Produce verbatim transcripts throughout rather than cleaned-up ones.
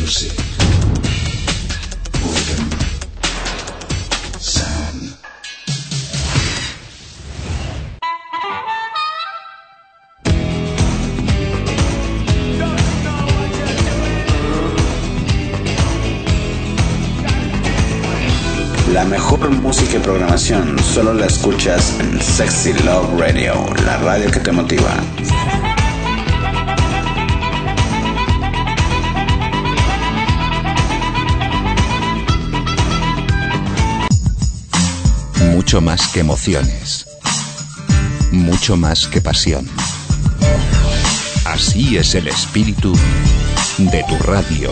music, rhythm, sound. La mejor música y programación solo la escuchas en Sexy Love Radio, la radio que te motiva. Mucho más que emociones, mucho más que pasión. Así es el espíritu de tu radio.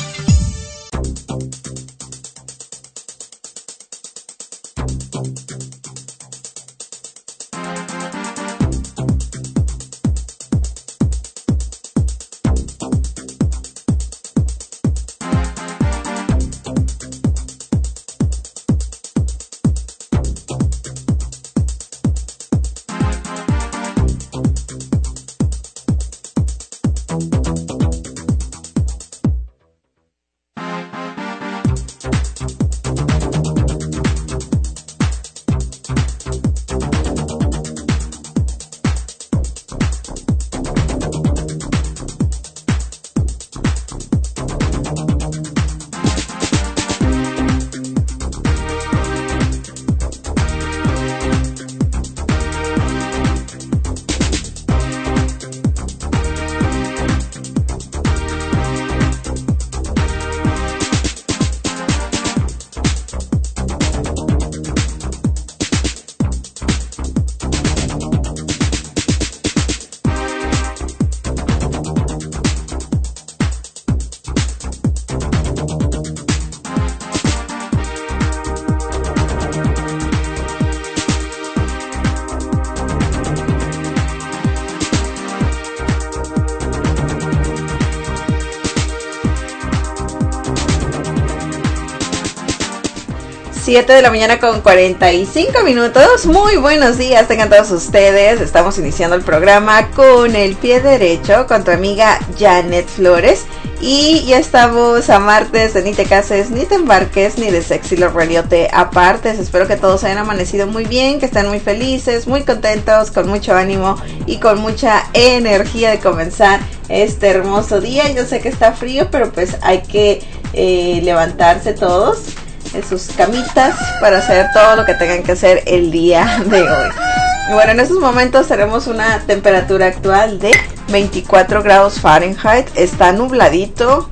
siete de la mañana con cuarenta y cinco minutos. Muy buenos días, tengan todos ustedes. Estamos iniciando el programa con el pie derecho con tu amiga Janet Flores. Y ya estamos a martes de Ni te cases, ni te embarques, ni de Sexy Love Radio te apartes. Espero que todos hayan amanecido muy bien, que estén muy felices, muy contentos, con mucho ánimo y con mucha energía de comenzar este hermoso día. Yo sé que está frío, pero pues hay que eh, levantarse todos en sus camitas para hacer todo lo que tengan que hacer el día de hoy. Y bueno, en estos momentos tenemos una temperatura actual de veinticuatro grados Fahrenheit. Está nubladito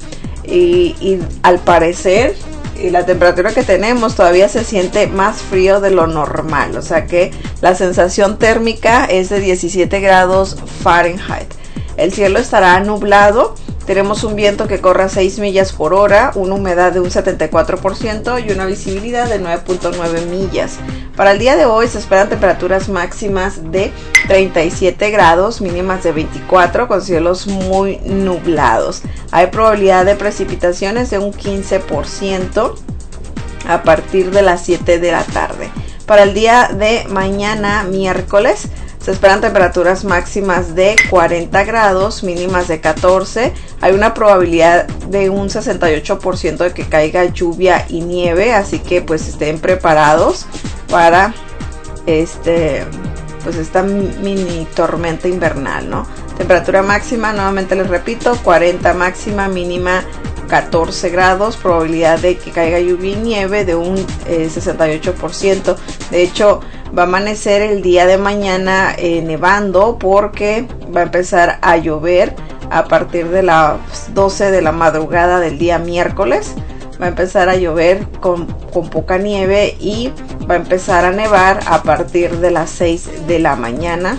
y, y al parecer y la temperatura que tenemos todavía se siente más frío de lo normal. O sea que la sensación térmica es de diecisiete grados Fahrenheit. El cielo estará nublado. Tenemos un viento que corre a seis millas por hora, una humedad de un setenta y cuatro por ciento y una visibilidad de nueve punto nueve millas. Para el día de hoy se esperan temperaturas máximas de treinta y siete grados, mínimas de veinticuatro, con cielos muy nublados. Hay probabilidad de precipitaciones de un quince por ciento a partir de las siete de la tarde. Para el día de mañana, miércoles, se esperan temperaturas máximas de cuarenta grados, mínimas de catorce. Hay una probabilidad de un sesenta y ocho por ciento de que caiga lluvia y nieve, así que pues estén preparados para este pues esta mini tormenta invernal, ¿no? Temperatura máxima, nuevamente les repito, cuarenta máxima, mínima catorce grados, probabilidad de que caiga lluvia y nieve de un eh, sesenta y ocho por ciento. De hecho, va a amanecer el día de mañana eh, nevando porque va a empezar a llover a partir de las doce de la madrugada del día miércoles. Va a empezar a llover con, con poca nieve y va a empezar a nevar a partir de las seis de la mañana.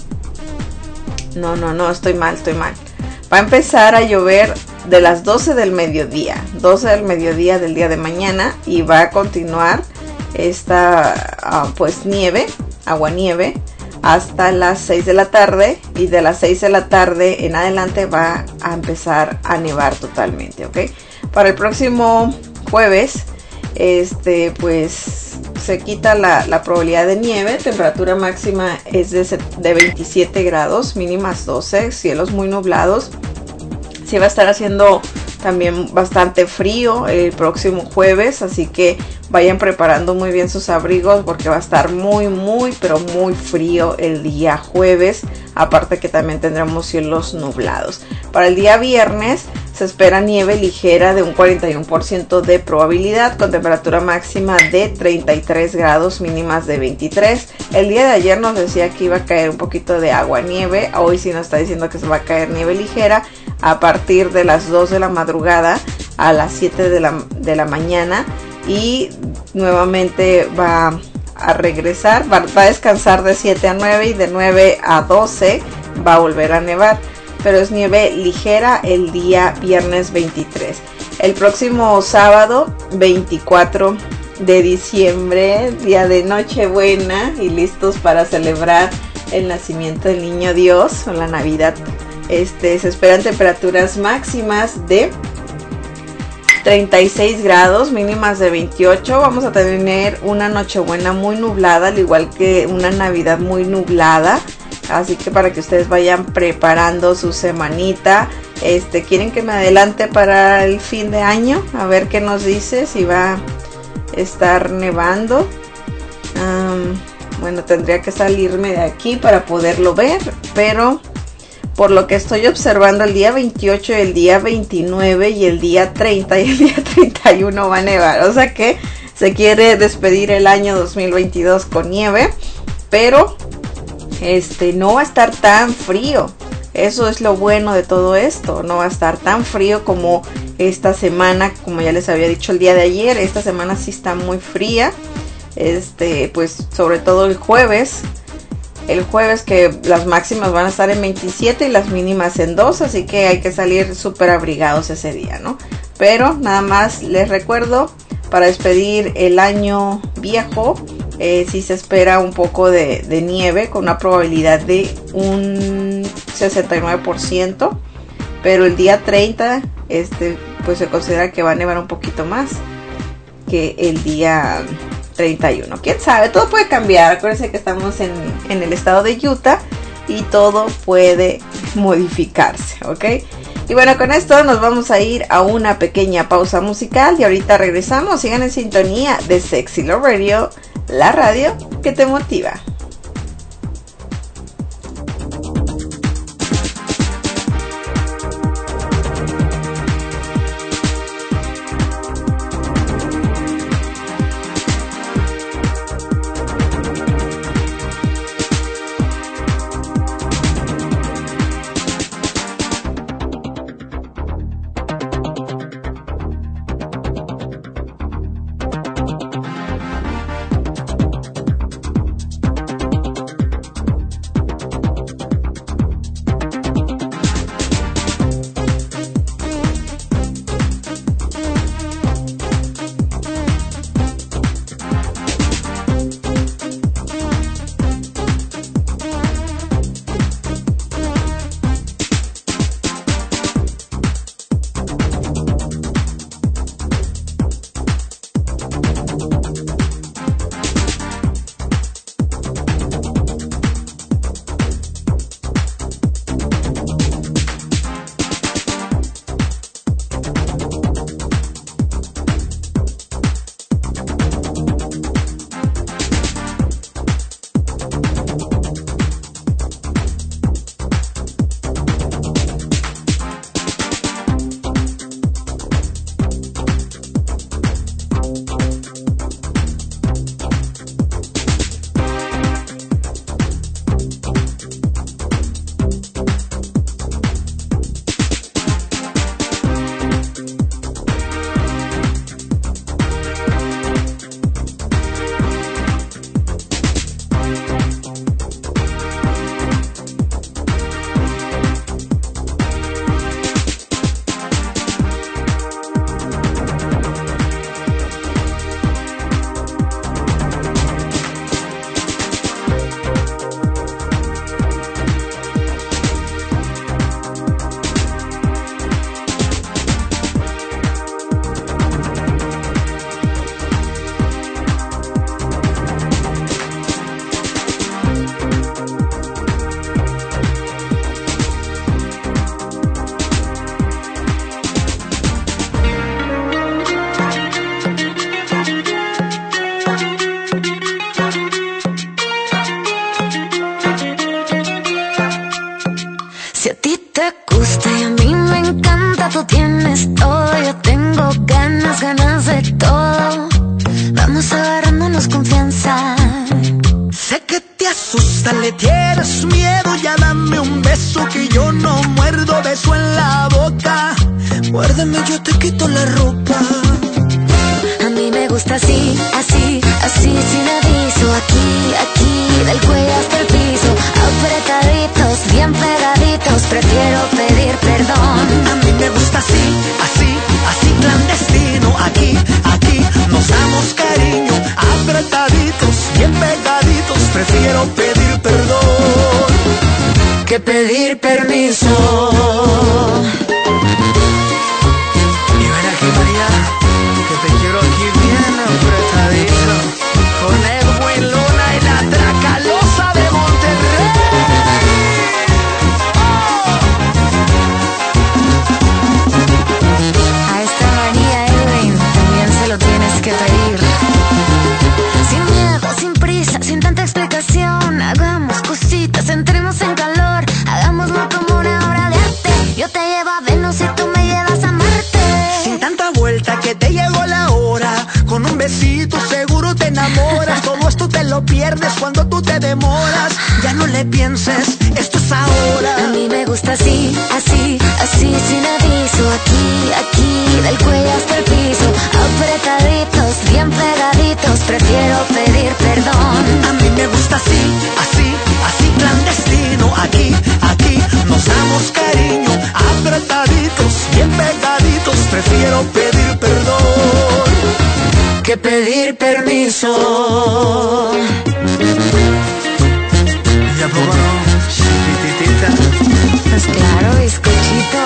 No, no, no, estoy mal, estoy mal. Va a empezar a llover de las doce del mediodía, doce del mediodía del día de mañana, y va a continuar esta uh, pues nieve, aguanieve, hasta las seis de la tarde, y de las seis de la tarde en adelante va a empezar a nevar totalmente, ¿ok? Para el próximo jueves, este pues se quita la, la probabilidad de nieve. Temperatura máxima es de, de veintisiete grados, mínimas doce, cielos muy nublados. Sí va a estar haciendo también bastante frío el próximo jueves, así que vayan preparando muy bien sus abrigos porque va a estar muy muy pero muy frío el día jueves, aparte que también tendremos cielos nublados. Para el día viernes se espera nieve ligera de un cuarenta y uno por ciento de probabilidad, con temperatura máxima de treinta y tres grados, mínimas de veintitrés. El día de ayer nos decía que iba a caer un poquito de agua nieve, hoy sí nos está diciendo que se va a caer nieve ligera a partir de las dos de la madrugada a las siete de la, de la mañana, y nuevamente va a regresar, va, va a descansar de siete a nueve y de nueve a doce va a volver a nevar, pero es nieve ligera el día viernes veintitrés. El próximo sábado veinticuatro de diciembre, día de Nochebuena, y listos para celebrar el nacimiento del niño Dios o la Navidad. Este, se esperan temperaturas máximas de treinta y seis grados, mínimas de veintiocho. Vamos a tener una Nochebuena muy nublada, al igual que una Navidad muy nublada. Así que para que ustedes vayan preparando su semanita. Este, ¿quieren que me adelante para el fin de año? A ver qué nos dice, si va a estar nevando. Um, bueno, tendría que salirme de aquí para poderlo ver, pero por lo que estoy observando, el día veintiocho, el día veintinueve y el día treinta y el día treinta y uno va a nevar. O sea que se quiere despedir el año dos mil veintidós con nieve, pero este no va a estar tan frío. Eso es lo bueno de todo esto. No va a estar tan frío como esta semana, como ya les había dicho el día de ayer. Esta semana sí está muy fría. Este, pues sobre todo el jueves. El jueves que las máximas van a estar en veintisiete y las mínimas en dos, así que hay que salir súper abrigados ese día, ¿no? Pero nada más les recuerdo, para despedir el año viejo, eh, sí se espera un poco de, de nieve, con una probabilidad de un sesenta y nueve por ciento, pero el día treinta, este, pues se considera que va a nevar un poquito más que el día treinta y uno. ¿Quién sabe? Todo puede cambiar. Acuérdense que estamos en, en el estado de Utah y todo puede modificarse, ¿ok? Y bueno, con esto nos vamos a ir a una pequeña pausa musical y ahorita regresamos. Sigan en sintonía de Sexy Love Radio, la radio que te motiva. gusta y a mí me encanta. Tú tienes todo, yo tengo ganas, ganas de todo. Vamos agarrándonos confianza. Sé que te asusta, le tienes miedo. Ya dame un beso que yo no muerdo. Beso en la boca, muérdeme, yo te quito la ropa. A mí me gusta así, así, así, sin aviso. Aquí, aquí, del cuello hasta el piso. Apretaditos, bien pegaditos. Prefiero pedir perdón. A mí me gusta así, así, así clandestino. Aquí, aquí, nos damos cariño. Apretaditos, bien pegaditos. Prefiero pedir perdón que pedir permiso. Y ven aquí, María, que te quiero aquí bien apretadito. Con Edwin Luna y la Tracalosa de Monterrey. A esta María, Edwin, también se lo tienes que pedir. Sin miedo, sin prisa, sin tanta explicación. Hagamos cositas, entremos en calor. Hagámoslo como una obra de arte. Yo te llevo a Venus y tú me llevas a Marte. Sin tanta vuelta que te llegó la hora. Con un besito seguro te enamoras. Todo esto te lo pierdes cuando tú te demoras. Ya no le pienses, esto es ahora. A mí me gusta así, así, así, sin aviso. Aquí, aquí, del cuello hasta el piso. Apretaditos, bien pegaditos. Prefiero pedir perdón. A mí me gusta así, así, así clandestino. Aquí, aquí, nos damos cariño. Apretaditos, bien pegaditos. Prefiero pedir perdón que pedir permiso. ¿Ya probaron chiquitita? Pues claro, bizcochito.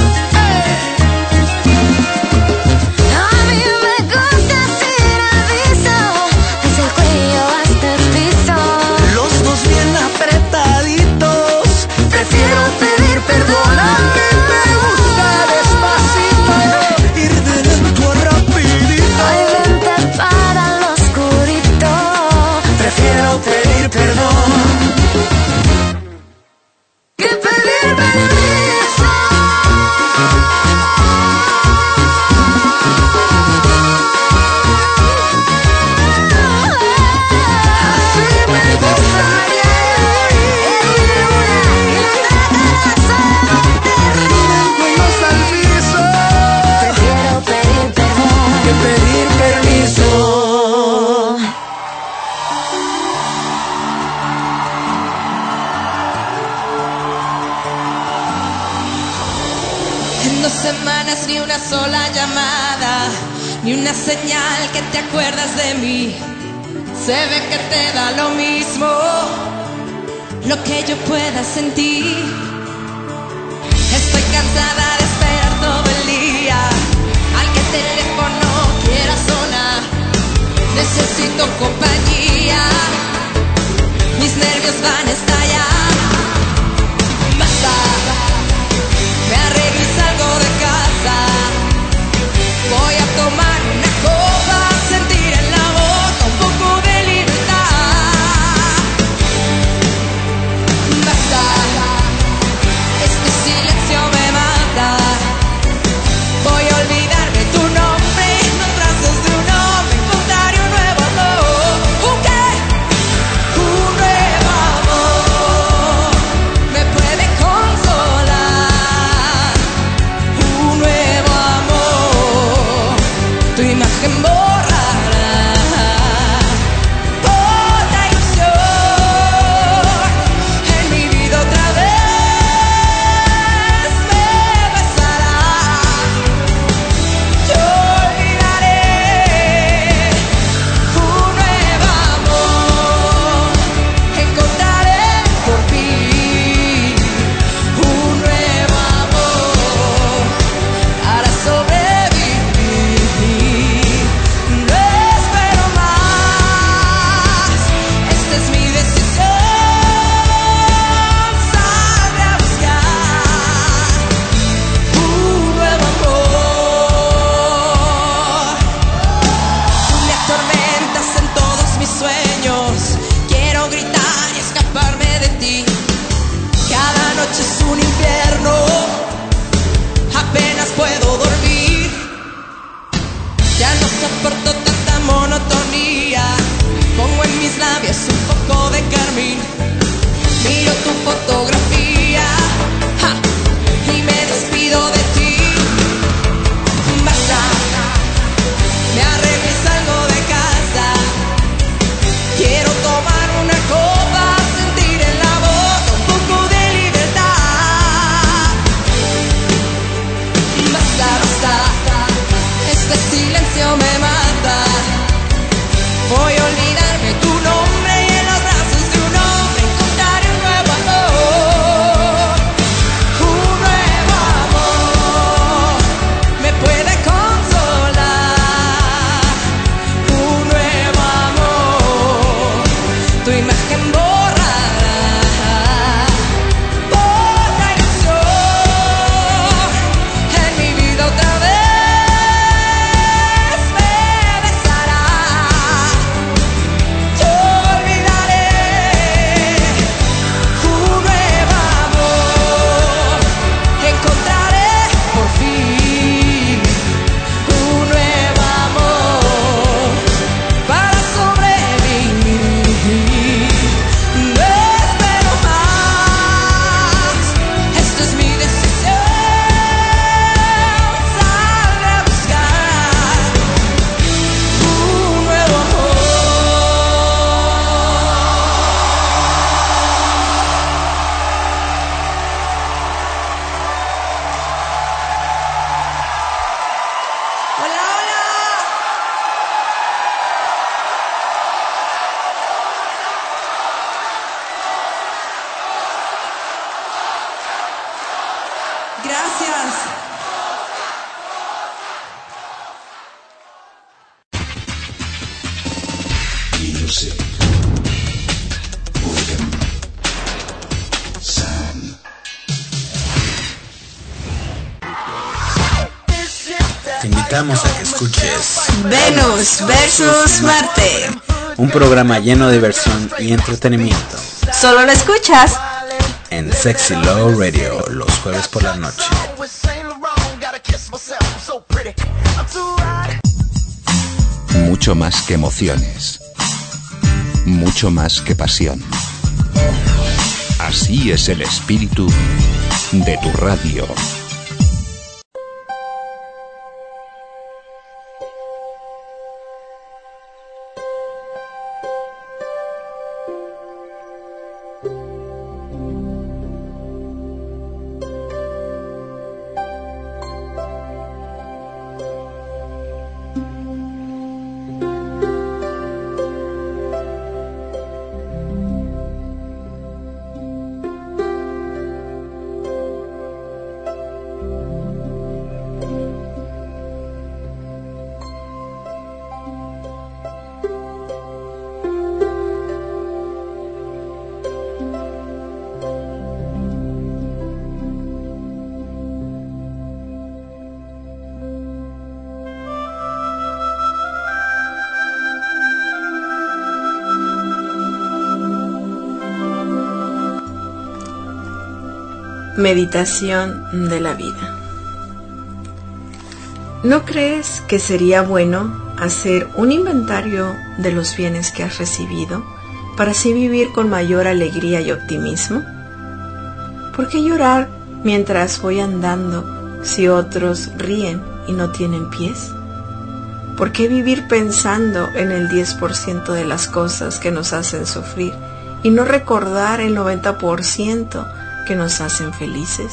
A mí me gusta sin aviso. Desde el cuello hasta el piso. Los dos bien apretaditos. Prefiero pedir perdón. A mí me gusta despacito. Ir de lento a rapidito. Ay, vente para lo oscurito. Prefiero pedir perdón que pedir permiso. Así me gusta. Manos al piso. Prefiero pedir perdón Que pedir permiso. En dos semanas ni una sola llamada, ni una señal que te acuerdas de mí. Se ve que te da lo mismo lo que yo pueda sentir. Estoy cansada de esperar todo el día al que el teléfono quiera sonar. Necesito compañía, mis nervios van a estallar. Basta, me arreglo y salgo de casa. Voy a tomar una copa, sentir en la boca un poco de libertad. Basta, este silencio me mata. Gracias. Music. Rhythm. Sound. Te invitamos a que escuches Venus versus Marte. un programa lleno de diversión y entretenimiento Solo lo escuchas en Sexy Love Radio los jueves por la noche. Mucho más que emociones. Mucho más que pasión. Así es el espíritu de tu radio. Meditación de la vida. ¿No crees que sería bueno hacer un inventario de los bienes que has recibido para así vivir con mayor alegría y optimismo? ¿Por qué llorar mientras voy andando si otros ríen y no tienen pies? ¿Por qué vivir pensando en el diez por ciento de las cosas que nos hacen sufrir y no recordar el noventa por ciento que nos hacen felices?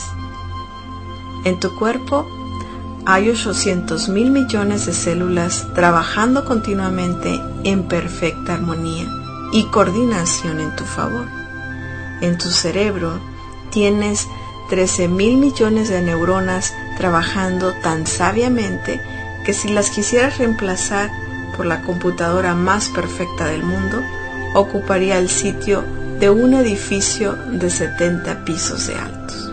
En tu cuerpo hay ochocientos mil millones de células trabajando continuamente en perfecta armonía y coordinación en tu favor. En tu cerebro tienes trece mil millones de neuronas trabajando tan sabiamente que si las quisieras reemplazar por la computadora más perfecta del mundo, ocuparía el sitio de un edificio de setenta pisos de altos.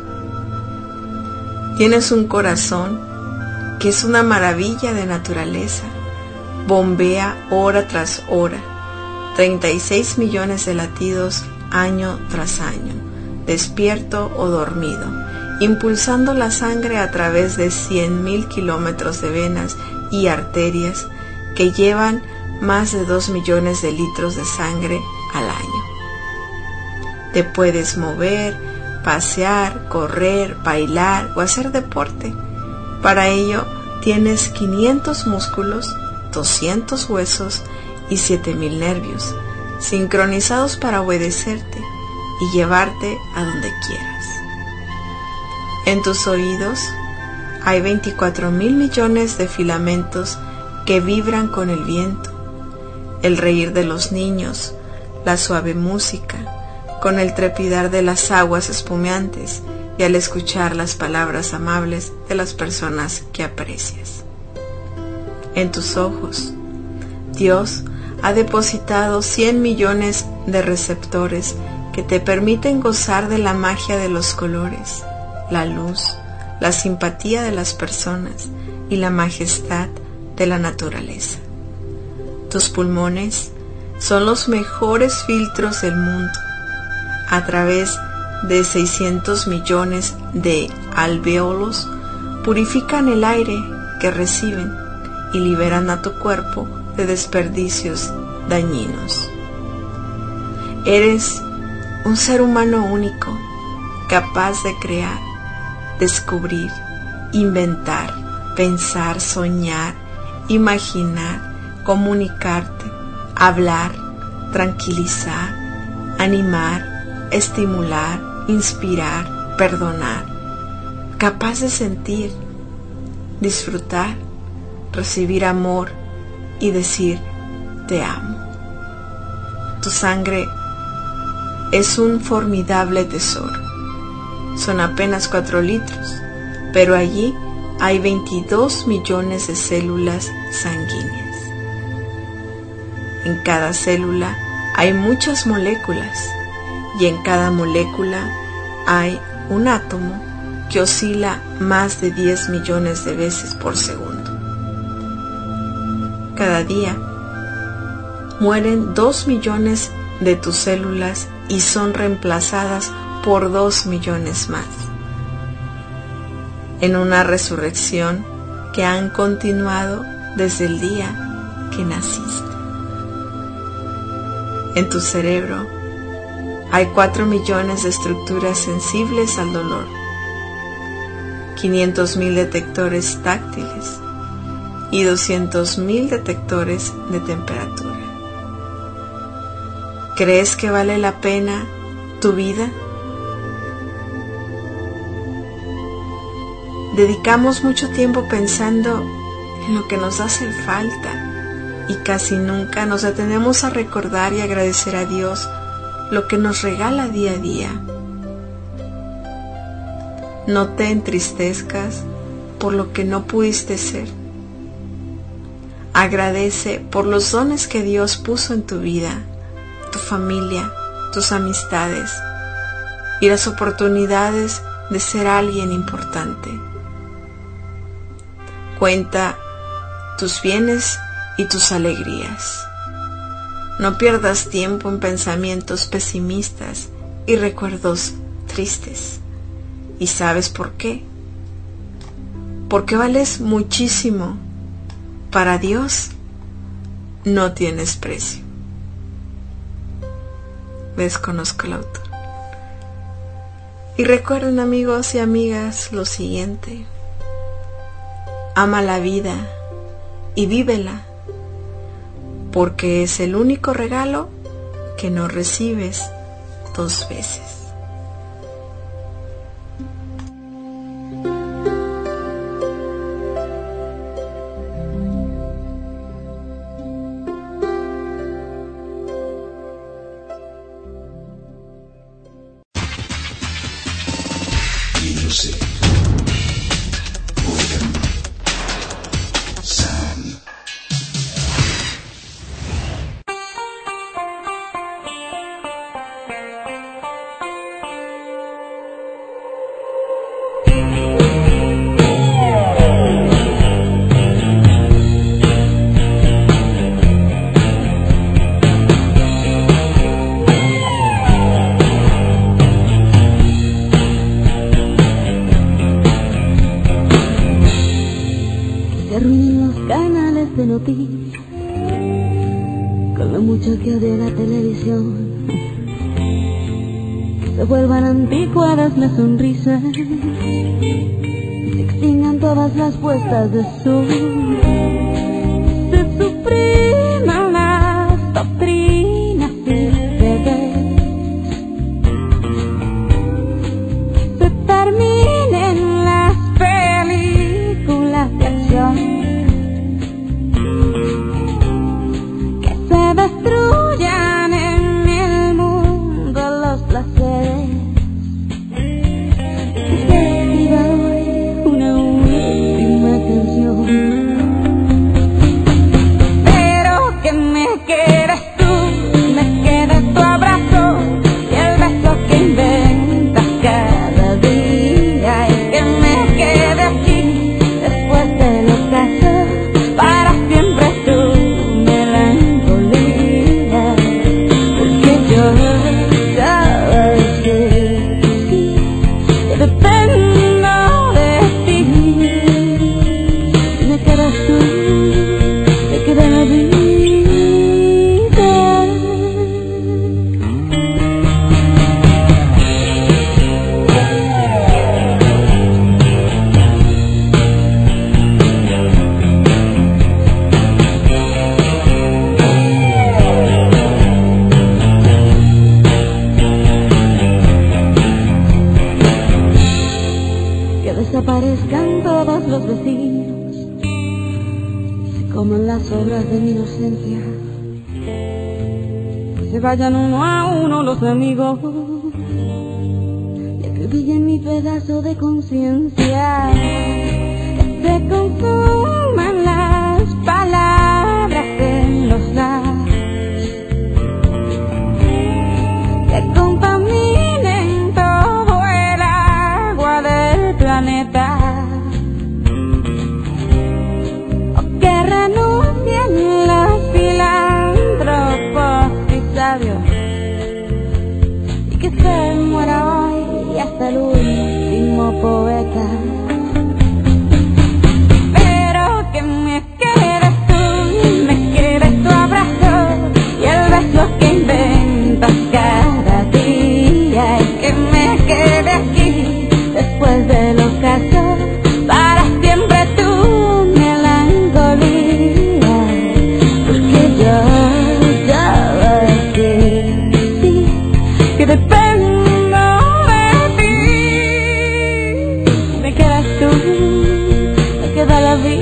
Tienes un corazón que es una maravilla de naturaleza. Bombea hora tras hora, treinta y seis millones de latidos año tras año, despierto o dormido, impulsando la sangre a través de cien mil kilómetros de venas y arterias que llevan más de dos millones de litros de sangre al año. Te puedes mover, pasear, correr, bailar o hacer deporte. Para ello tienes quinientos músculos, doscientos huesos y siete mil nervios, sincronizados para obedecerte y llevarte a donde quieras. En tus oídos hay veinticuatro mil millones de filamentos que vibran con el viento, el reír de los niños, la suave música, con el trepidar de las aguas espumeantes y al escuchar las palabras amables de las personas que aprecias. En tus ojos, Dios ha depositado cien millones de receptores que te permiten gozar de la magia de los colores, la luz, la simpatía de las personas y la majestad de la naturaleza. Tus pulmones son los mejores filtros del mundo. A través de seiscientos millones de alvéolos purifican el aire que reciben y liberan a tu cuerpo de desperdicios dañinos. Eres un ser humano único, capaz de crear, descubrir, inventar, pensar, soñar, imaginar, comunicarte, hablar, tranquilizar, animar, estimular, inspirar, perdonar, capaz de sentir, disfrutar, recibir amor y decir te amo. Tu sangre es un formidable tesoro. Son apenas cuatro litros, pero allí hay veintidós millones de células sanguíneas. En cada célula hay muchas moléculas y en cada molécula hay un átomo que oscila más de diez millones de veces por segundo. Cada día mueren dos millones de tus células y son reemplazadas por dos millones más, en una resurrección que han continuado desde el día que naciste. En tu cerebro hay cuatro millones de estructuras sensibles al dolor, quinientos mil detectores táctiles y doscientos mil detectores de temperatura. ¿Crees que vale la pena tu vida? Dedicamos mucho tiempo pensando en lo que nos hace falta y casi nunca nos detenemos a recordar y agradecer a Dios lo que nos regala día a día. No te entristezcas por lo que no pudiste ser. Agradece por los dones que Dios puso en tu vida, tu familia, tus amistades y las oportunidades de ser alguien importante. Cuenta tus bienes y tus alegrías. No pierdas tiempo en pensamientos pesimistas y recuerdos tristes. ¿Y sabes por qué? Porque vales muchísimo. Para Dios no tienes precio. Desconozco el autor. Y recuerden, amigos y amigas, lo siguiente: ama la vida y vívela, porque es el único regalo que no recibes dos veces. Con lo mucho que odio la televisión, que se vuelvan anticuadas las sonrisas, se extingan todas las puestas de sol, se supriman las doctrinas y deberes, se terminen las películas de acción, destruyan en el mundo los placeres, que se escriba hoy una última canción, pero que me quedes tú, me quede tu abrazo y el beso que inventas cada día, y que me quede aquí después del ocaso para siempre tú. Desaparezcan todos los vecinos, se coman las obras de mi inocencia, que se vayan uno a uno los amigos, y que pille mi pedazo de conciencia. Se consuman las palabras en los labios, que contaminen todo el agua del planeta, o que renuncien los filántropos y sabios, y que se muera hoy hasta el último poeta. Cada día y que me quede aquí después de los casos para siempre tu melancolía, porque yo ya voy a decir sí, que dependo de ti. Me quedas tú, me queda la vida.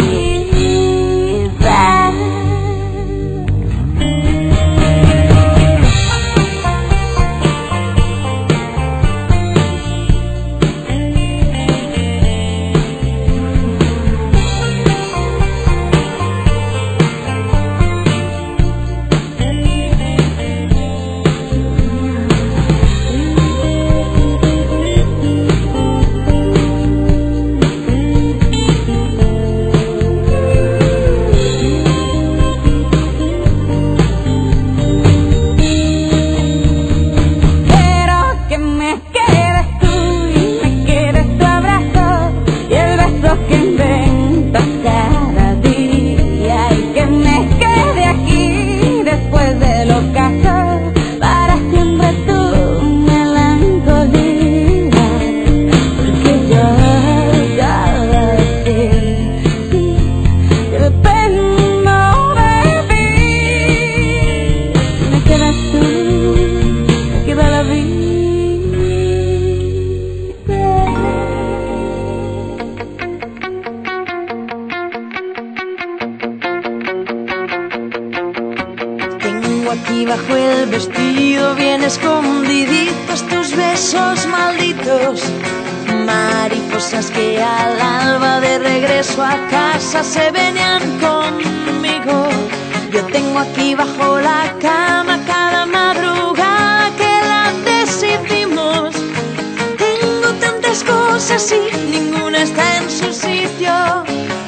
Aquí bajo el vestido bien escondiditos tus besos malditos, mariposas que al alba de regreso a casa se venían conmigo. Yo tengo aquí bajo la cama cada madrugada que la decidimos. Tengo tantas cosas y ninguna está en su sitio.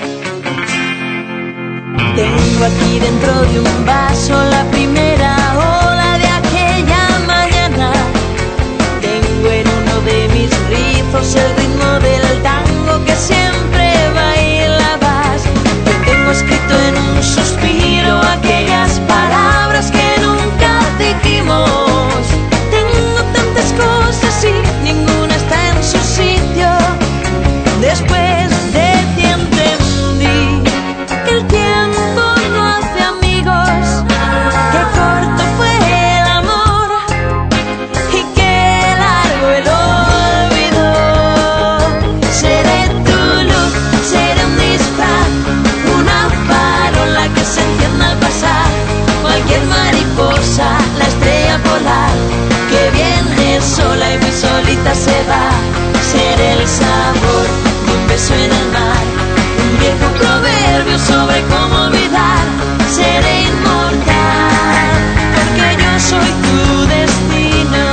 Tengo aquí dentro de un vaso la primera ola de aquella mañana. Tengo en uno de mis rizos el ritmo del tango que siempre bailabas. Yo tengo escrito en un suspiro aquellas palabras que nunca dijimos. Tengo tantas cosas y ninguna está en su sitio. Después de ti entendí que el tiempo no hace amigos, que corto fue el amor y que largo el olvido. Seré tu luz, seré un disfraz, una farola que se encienda al pasar. Cualquier mariposa, la estrella polar que viene sola y muy solita se va. Seré el sabor de un beso en el mar, un viejo proverbio sobre cómo olvidar. Seré inmortal porque yo soy tu destino.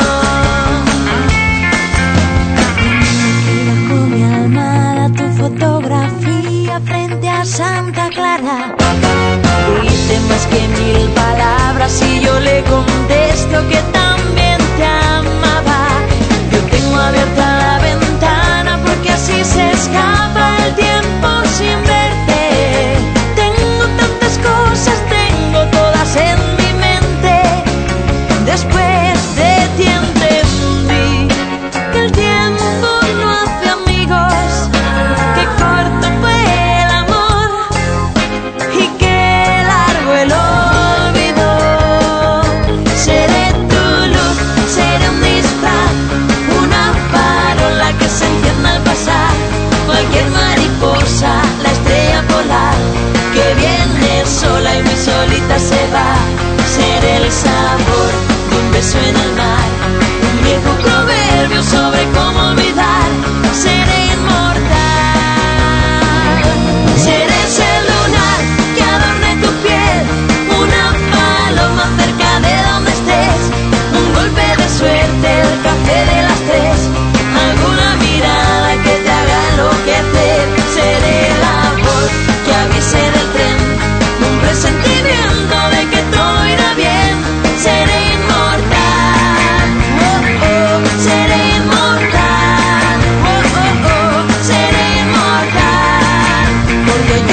Aquí bajo mi almohada tu fotografía frente a Santa Clara. Dice más que mil palabras y yo le contesto que también te amaba. Yo tengo abierta la ventana porque así se escapa el tiempo sin verte. Tengo tantas cosas, tengo todas en mi mente. Después de ti entendí que el tiempo no hace amigos, que corto fue el amor y que largo el olvido. Seré tu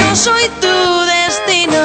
no soy tu destino.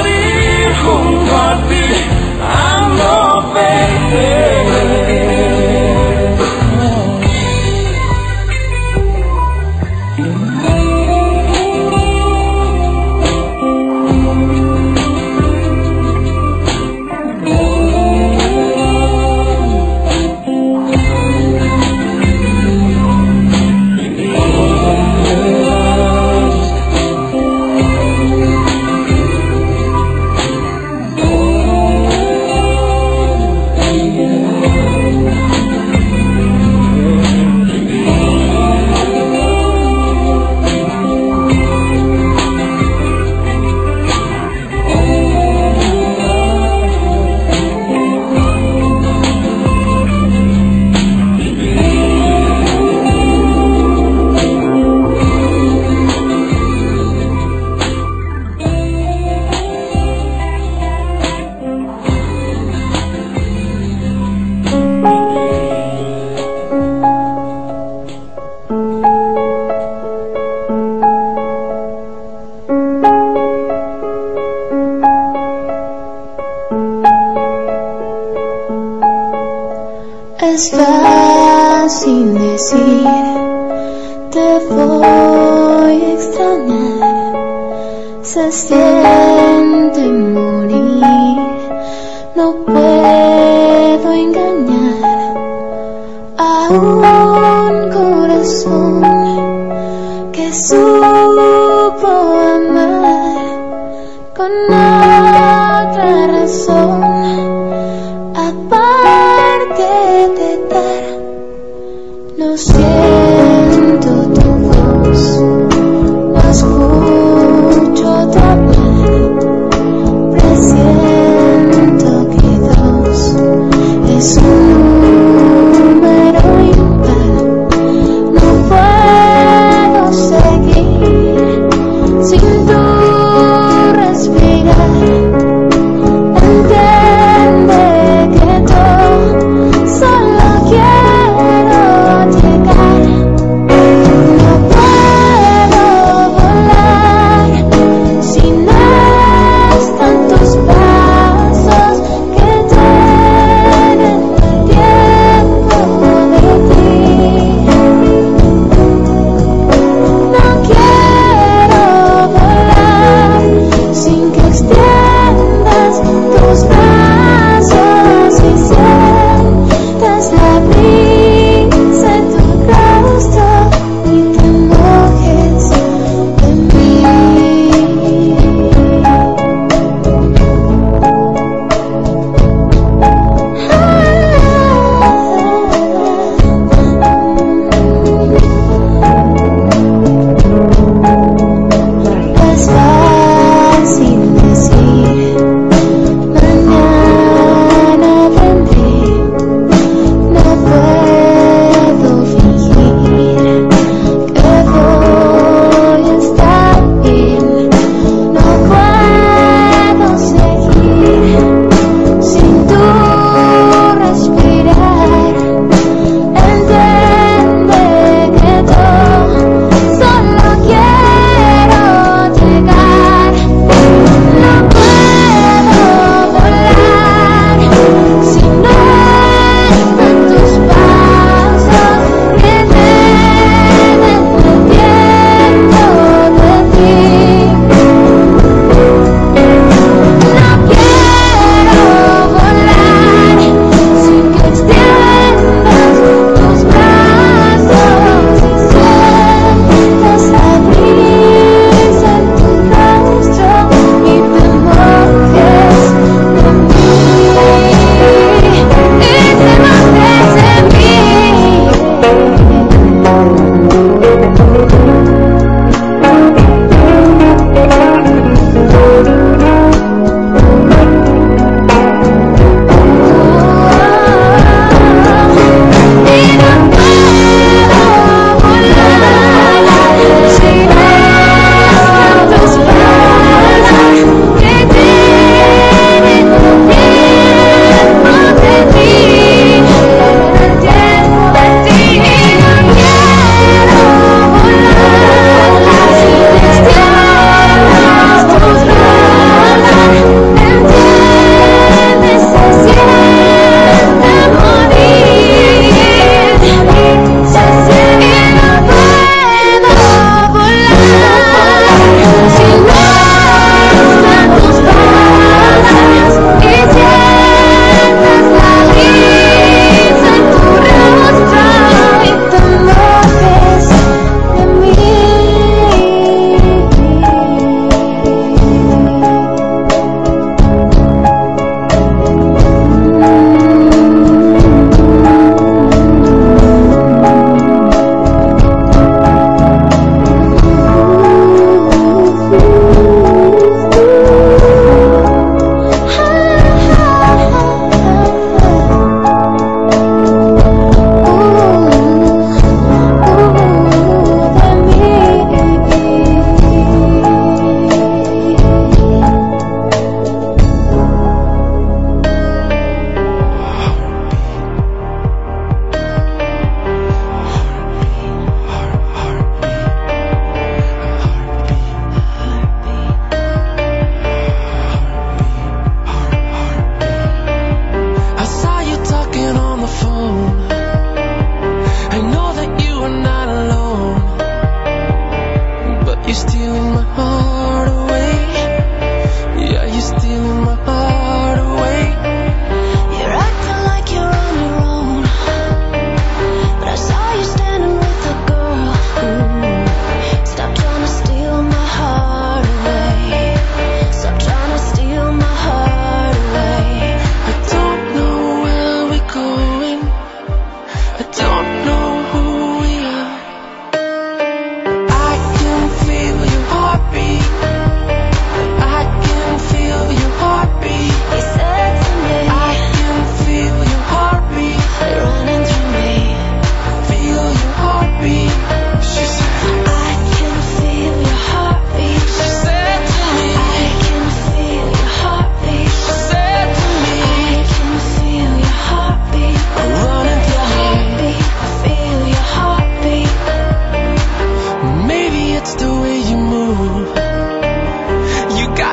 Junto a ti, a no verte. Es fácil decir, te voy a extrañar. Se siente morir, no puedo engañar a un corazón que supo amar con otra razón. No siento tu voz, no escucho tu hablar, presiento que dos es un número impar. No puedo seguir sin tu respirar. Entiendo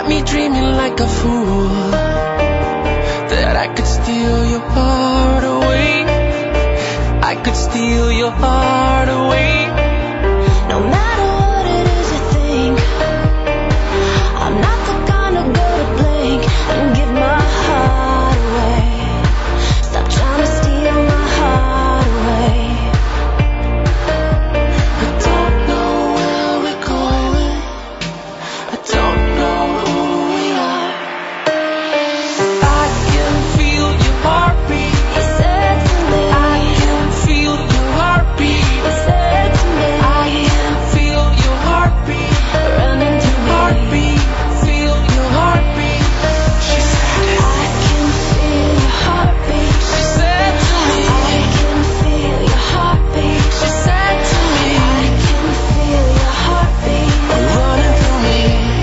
me dreaming like a fool, that I could steal your heart away. I could steal your heart away. No matter what it is you think, I'm not the kind of girl to blink and give my heart away. Stop trying to steal my heart away. I don't know where we're going, I don't know who we are. I can feel your heartbeat. He said to me, I can feel your heartbeat. he said to me, I can feel your heartbeat. running through me. Heartbeat, feel your heartbeat. She said it. I can feel your heartbeat. She said to me. I can feel your heartbeat. She said to me. I can feel your heartbeat. Running through me.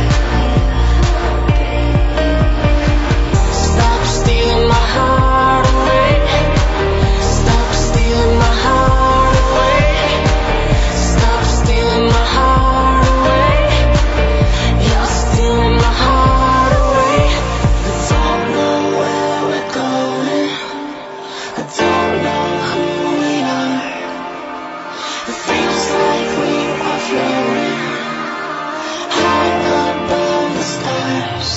Stop stealing my heart away. Stop stealing my heart away. Stop stealing my heart away. You're stealing my heart away. I don't know where we're going, I don't know who we are. It feels like we are floating high above the stars.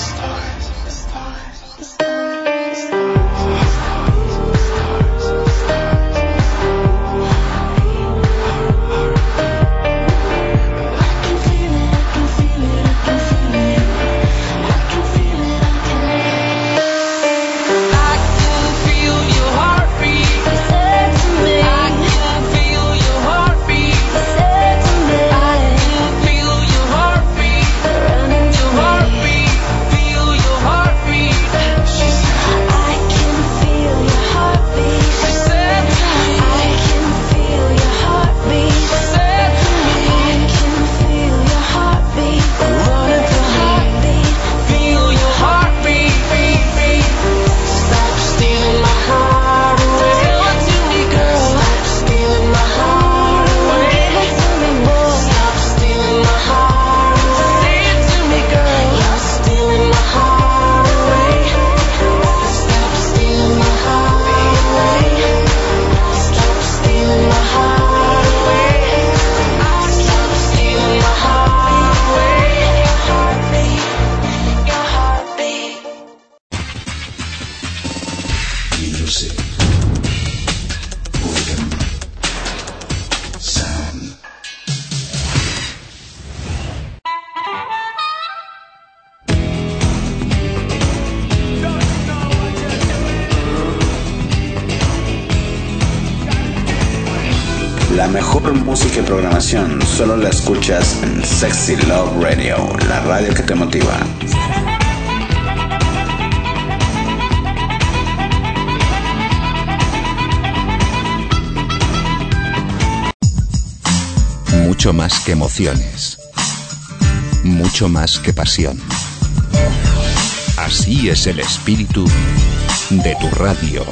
I can feel your heartbeat. He said to me, I can feel your heartbeat. he said to me, I can feel your heartbeat. running Your through me. heartbeat, feel your heartbeat. She said, I can feel your heartbeat. she said to me. I can feel your heartbeat. She said to me. I can feel your heartbeat. Running through me. Heartbeat. Feel your heartbeat, beat, beat. Stop stealing my heart away. Tell it to me, girl. Stop stealing my heart away. Give it to me, boy. Stop stealing my heart away. Say it to me, girl. You're stealing my heart away. Stop stealing my heart away. Stop stealing my heart away. Stop stealing my heart away. Your heartbeat, your heartbeat. Music. Rhythm. Sound. La mejor música y programación solo la escuchas en Sexy Love Radio, la radio que te motiva. Mucho más que emociones. Mucho más que pasión. Así es el espíritu de tu radio.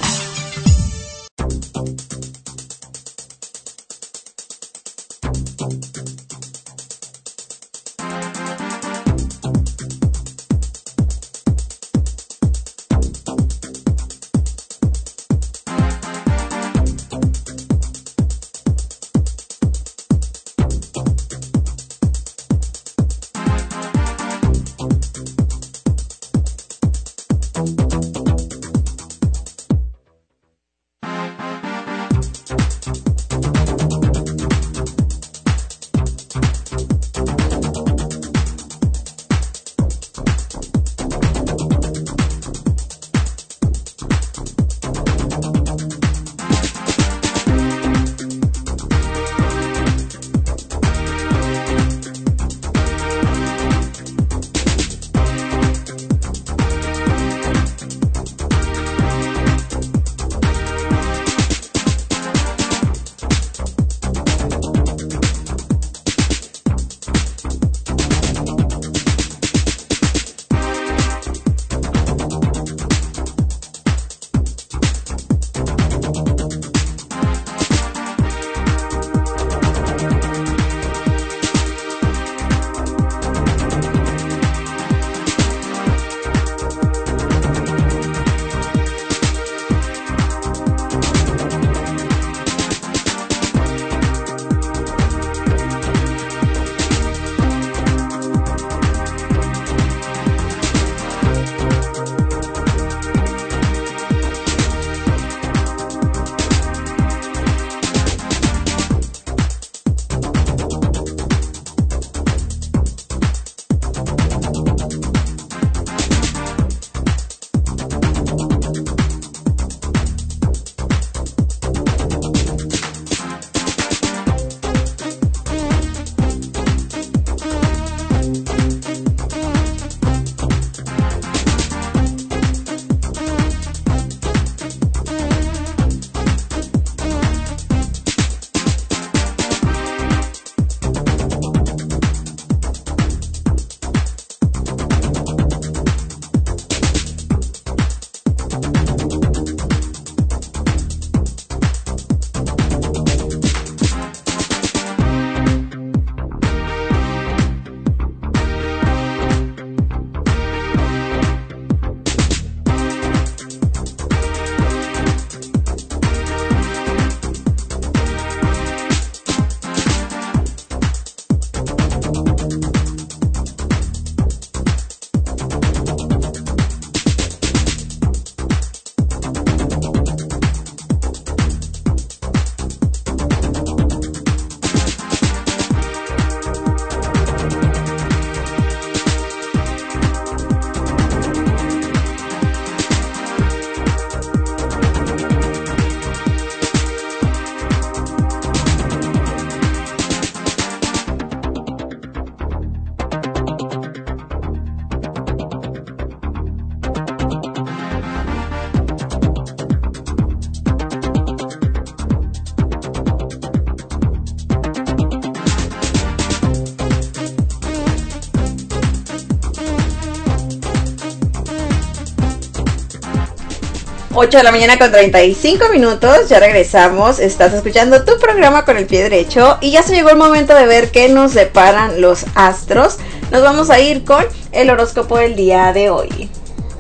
ocho de la mañana con treinta y cinco minutos, ya regresamos, estás escuchando tu programa Con el Pie Derecho y ya se llegó el momento de ver qué nos deparan los astros. Nos vamos a ir con el horóscopo del día de hoy.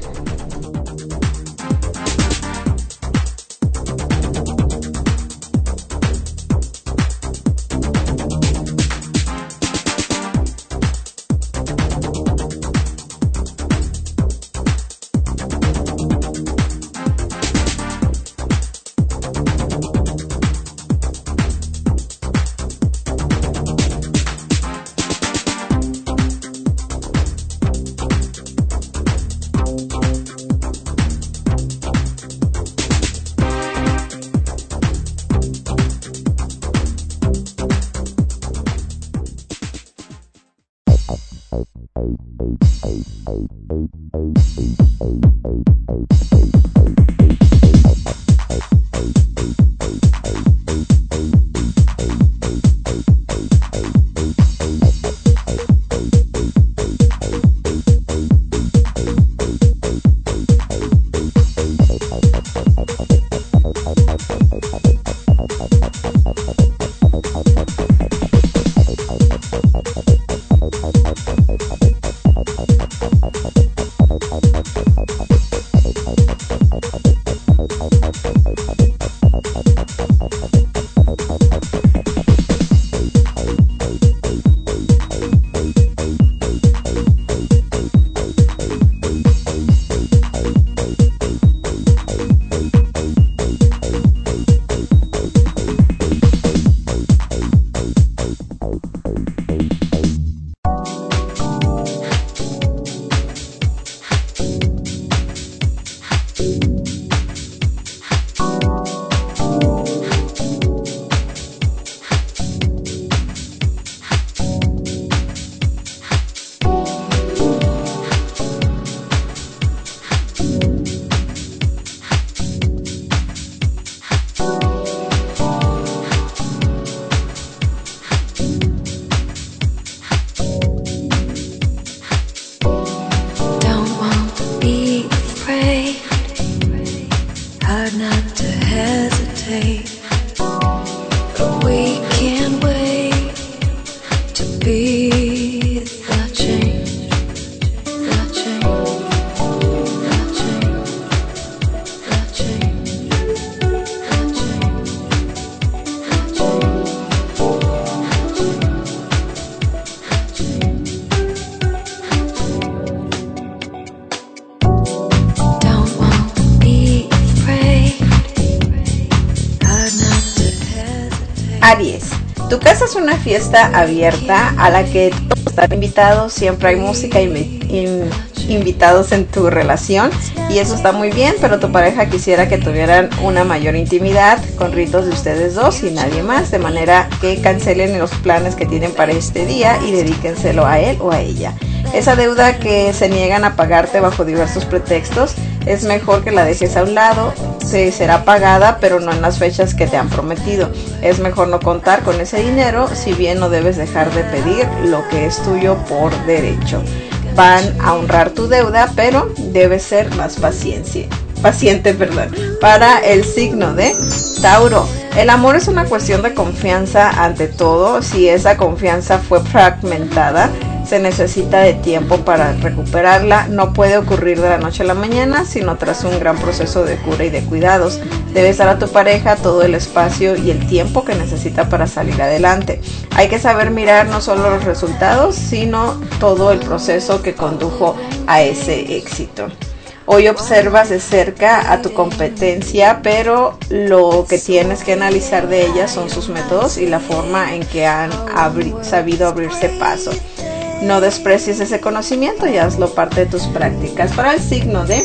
Aries, tu casa es una fiesta abierta a la que todos están invitados, siempre hay música y in, invitados en tu relación y eso está muy bien, pero tu pareja quisiera que tuvieran una mayor intimidad con ritos de ustedes dos y nadie más, de manera que cancelen los planes que tienen para este día y dedíquenselo a él o a ella. Esa deuda que se niegan a pagarte bajo diversos pretextos, es mejor que la dejes a un lado. Se será pagada, pero no en las fechas que te han prometido. Es mejor no contar con ese dinero, si bien no debes dejar de pedir lo que es tuyo por derecho. Van a honrar tu deuda, pero debes ser más paciencia, paciente, perdón. Para el signo de Tauro, el amor es una cuestión de confianza ante todo. Si esa confianza fue fragmentada, se necesita de tiempo para recuperarla. No puede ocurrir de la noche a la mañana, sino tras un gran proceso de cura y de cuidados. Debes dar a tu pareja todo el espacio y el tiempo que necesita para salir adelante. Hay que saber mirar no solo los resultados, sino todo el proceso que condujo a ese éxito. Hoy observas de cerca a tu competencia, pero lo que tienes que analizar de ella son sus métodos y la forma en que han abri- sabido abrirse paso. No desprecies ese conocimiento y hazlo parte de tus prácticas. Para el signo de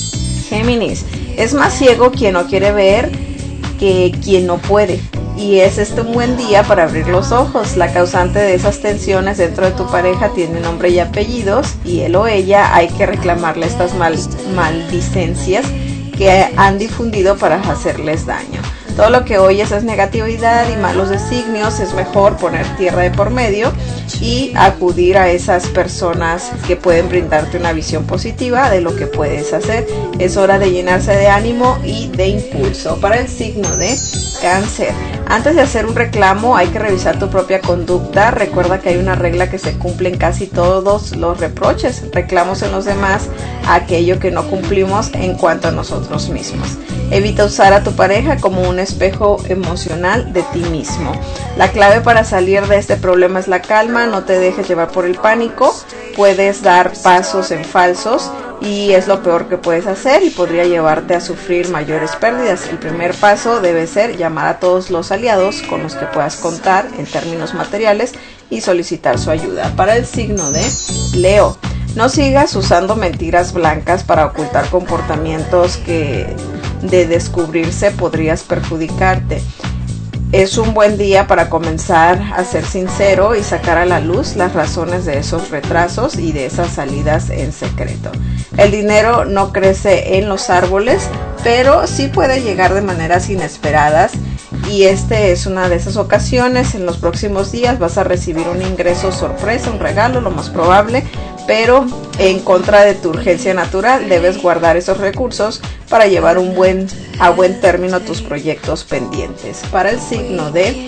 Géminis, es más ciego quien no quiere ver que quien no puede. Y es este un buen día para abrir los ojos. La causante de esas tensiones dentro de tu pareja tiene nombre y apellidos y él o ella hay que reclamarle estas mal, maldicencias que han difundido para hacerles daño. todo lo que oyes es negatividad y malos designios, es mejor poner tierra de por medio y acudir a esas personas que pueden brindarte una visión positiva de lo que puedes hacer. Es hora de llenarse de ánimo y de impulso. Para el signo de Cáncer, antes de hacer un reclamo hay que revisar tu propia conducta. Recuerda que hay una regla que se cumple en casi todos los reproches, reclamos en los demás, aquello que no cumplimos en cuanto a nosotros mismos. Evita usar a tu pareja como un espejo emocional de ti mismo. La clave para salir de este problema es la calma, no te dejes llevar por el pánico, puedes dar pasos en falsos y es lo peor que puedes hacer y podría llevarte a sufrir mayores pérdidas. El primer paso debe ser llamar a todos los aliados con los que puedas contar en términos materiales y solicitar su ayuda. Para el signo de Leo, no sigas usando mentiras blancas para ocultar comportamientos que de descubrirse podrías perjudicarte. Es un buen día para comenzar a ser sincero y sacar a la luz las razones de esos retrasos y de esas salidas en secreto. El dinero no crece en los árboles, pero sí puede llegar de maneras inesperadas y este es una de esas ocasiones. En los próximos días vas a recibir un ingreso sorpresa, un regalo, lo más probable, pero en contra de tu urgencia natural debes guardar esos recursos para llevar un buen, a buen término tus proyectos pendientes. Para el signo de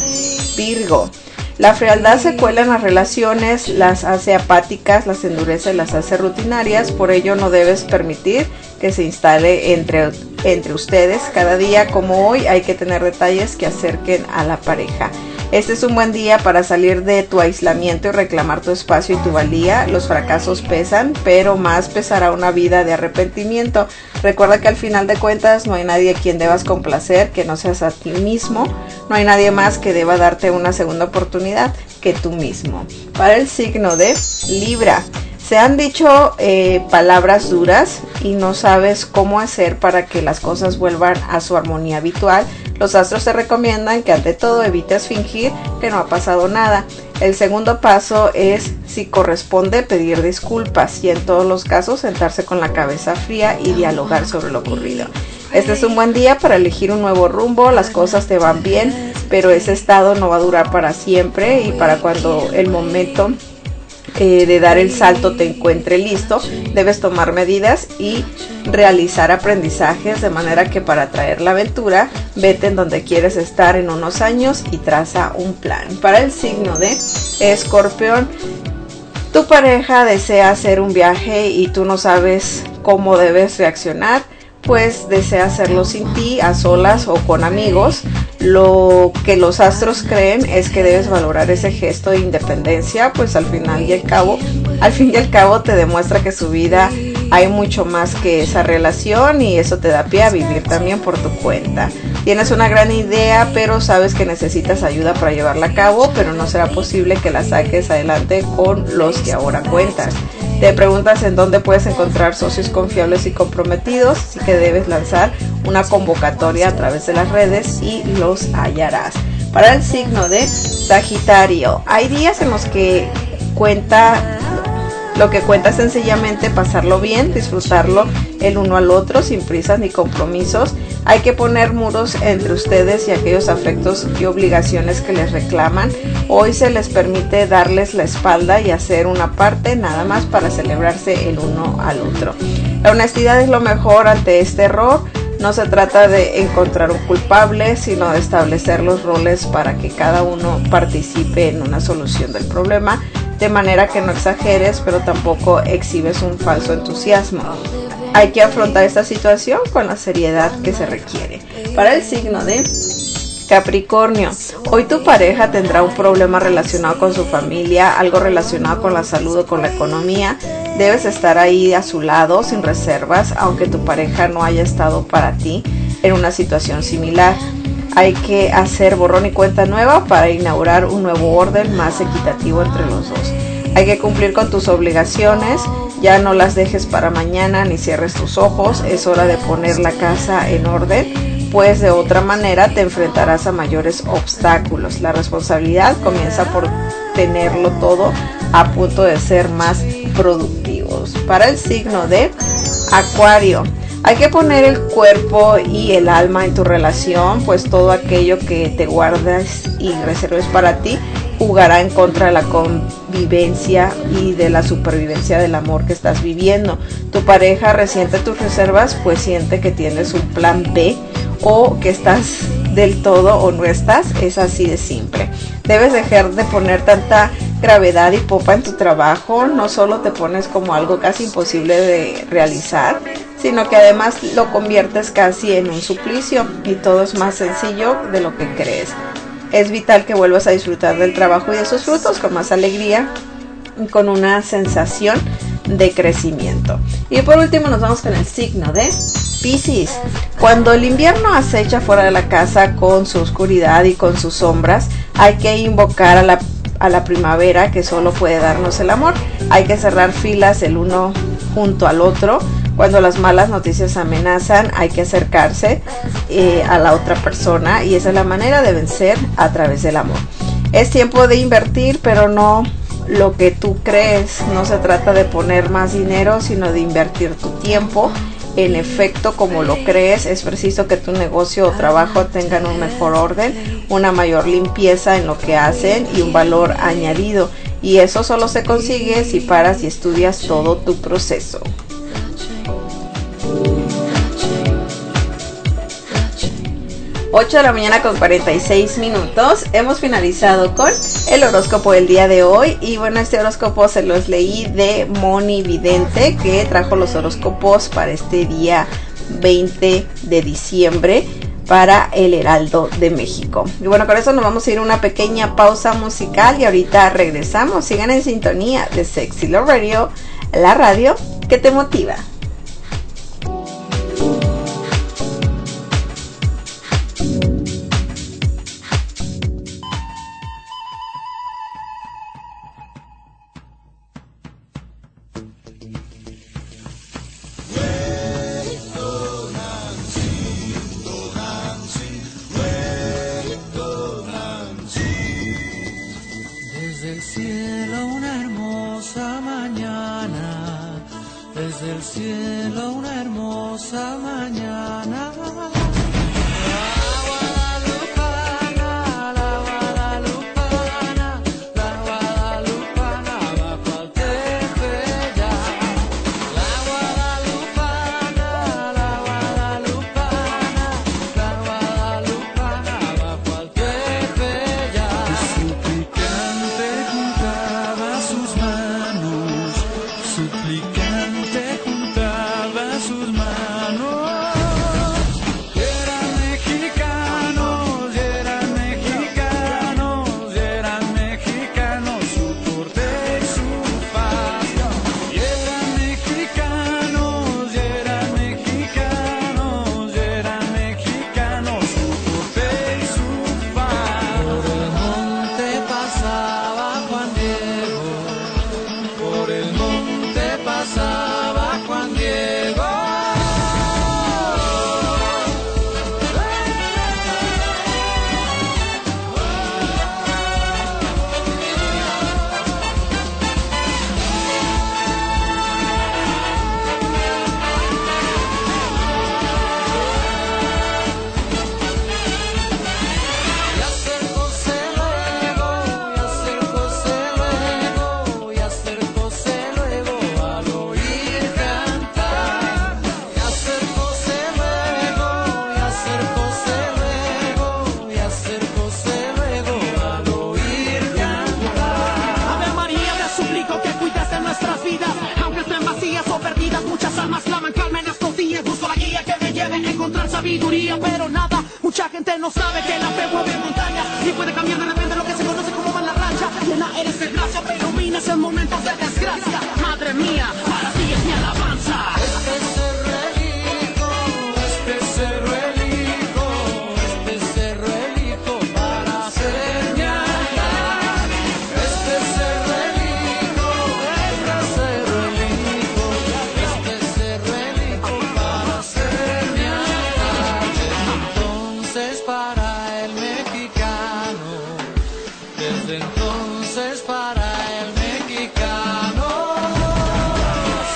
Virgo, la frialdad se cuela en las relaciones, las hace apáticas, las endurece, las hace rutinarias, por ello no debes permitir que se instale entre, entre ustedes. Cada día como hoy hay que tener detalles que acerquen a la pareja. Este es un buen día para salir de tu aislamiento y reclamar tu espacio y tu valía. Los fracasos pesan, pero más pesará una vida de arrepentimiento. Recuerda que al final de cuentas no hay nadie a quien debas complacer que no seas a ti mismo. No hay nadie más que deba darte una segunda oportunidad que tú mismo. Para el signo de Libra, se han dicho eh, palabras duras y no sabes cómo hacer para que las cosas vuelvan a su armonía habitual. Los astros te recomiendan que ante todo evites fingir que no ha pasado nada. El segundo paso es, si corresponde, pedir disculpas y en todos los casos sentarse con la cabeza fría y dialogar sobre lo ocurrido. Este es un buen día para elegir un nuevo rumbo, las cosas te van bien, pero ese estado no va a durar para siempre y para cuando el momento Eh, de dar el salto te encuentre listo, debes tomar medidas y realizar aprendizajes de manera que para traer la aventura, vete en donde quieres estar en unos años y traza un plan. Para el signo de Escorpión, tu pareja desea hacer un viaje y tú no sabes cómo debes reaccionar, pues desea hacerlo sin ti, a solas o con amigos. Lo que los astros creen es que debes valorar ese gesto de independencia, pues al final y al cabo, al fin y al cabo te demuestra que su vida hay mucho más que esa relación y eso te da pie a vivir también por tu cuenta. Tienes una gran idea, pero sabes que necesitas ayuda para llevarla a cabo, pero no será posible que la saques adelante con los que ahora cuentas. Te preguntas en dónde puedes encontrar socios confiables y comprometidos, así que debes lanzar una convocatoria a través de las redes y los hallarás. Para el signo de Sagitario, hay días en los que cuenta, lo que cuenta es sencillamente pasarlo bien, disfrutarlo el uno al otro sin prisas ni compromisos. Hay que poner muros entre ustedes y aquellos afectos y obligaciones que les reclaman. Hoy se les permite darles la espalda y hacer una parte nada más para celebrarse el uno al otro. La honestidad es lo mejor ante este error. No se trata de encontrar un culpable, sino de establecer los roles para que cada uno participe en una solución del problema, de manera que no exageres, pero tampoco exhibes un falso entusiasmo. Hay que afrontar esta situación con la seriedad que se requiere. Para el signo de Capricornio, hoy tu pareja tendrá un problema relacionado con su familia, algo relacionado con la salud o con la economía. Debes estar ahí a su lado sin reservas, aunque tu pareja no haya estado para ti en una situación similar. Hay que hacer borrón y cuenta nueva para inaugurar un nuevo orden más equitativo entre los dos. Hay que cumplir con tus obligaciones, ya no las dejes para mañana ni cierres tus ojos, es hora de poner la casa en orden, pues de otra manera te enfrentarás a mayores obstáculos. La responsabilidad comienza por tenerlo todo a punto de ser más productivos. Para el signo de Acuario, Hay que poner el cuerpo y el alma en tu relación, pues todo aquello que te guardas y reserves para ti jugará en contra de la convivencia y de la supervivencia del amor que estás viviendo. Tu pareja resiente tus reservas, pues siente que tienes un plan B o que estás del todo o no estás. Es así de simple. Debes dejar de poner tanta gravedad y popa en tu trabajo. No solo te pones como algo casi imposible de realizar, sino que además lo conviertes casi en un suplicio y todo es más sencillo de lo que crees. Es vital que vuelvas a disfrutar del trabajo y de sus frutos con más alegría y con una sensación de crecimiento. Y por último nos vamos con el signo de Piscis. Cuando el invierno acecha fuera de la casa con su oscuridad y con sus sombras, hay que invocar a la, a la primavera que solo puede darnos el amor. Hay que cerrar filas el uno junto al otro. Cuando las malas noticias amenazan, hay que acercarse eh, a la otra persona, y esa es la manera de vencer a través del amor. Es tiempo de invertir, pero no lo que tú crees. No se trata de poner más dinero, sino de invertir tu tiempo. En efecto, como lo crees, es preciso que tu negocio o trabajo tengan un mejor orden, una mayor limpieza en lo que hacen y un valor añadido. Y eso solo se consigue si paras y estudias todo tu proceso. ocho de la mañana con cuarenta y seis minutos. Hemos finalizado con el horóscopo del día de hoy. Y bueno, este horóscopo se los leí de Moni Vidente, que trajo los horóscopos para este día veinte de diciembre para el Heraldo de México. Y bueno, con eso nos vamos a ir a una pequeña pausa musical y ahorita regresamos. Sigan en sintonía de Sexy Love Radio, la radio que te motiva. Sabiduría, pero nada, mucha gente no sabe que la fe mueve montañas y puede cambiar de repente lo que se conoce como mala racha. Llena eres de gracia, pero minas en momentos de desgracia. Madre mía, para ti es mi alabanza. Este cerro elijo, este cerro elijo, este cerro elijo para ser mi altar. Este cerro elijo, este cerro elijo, este cerro elijo para ser mi altar. Entonces para el mexicano, desde entonces para el mexicano,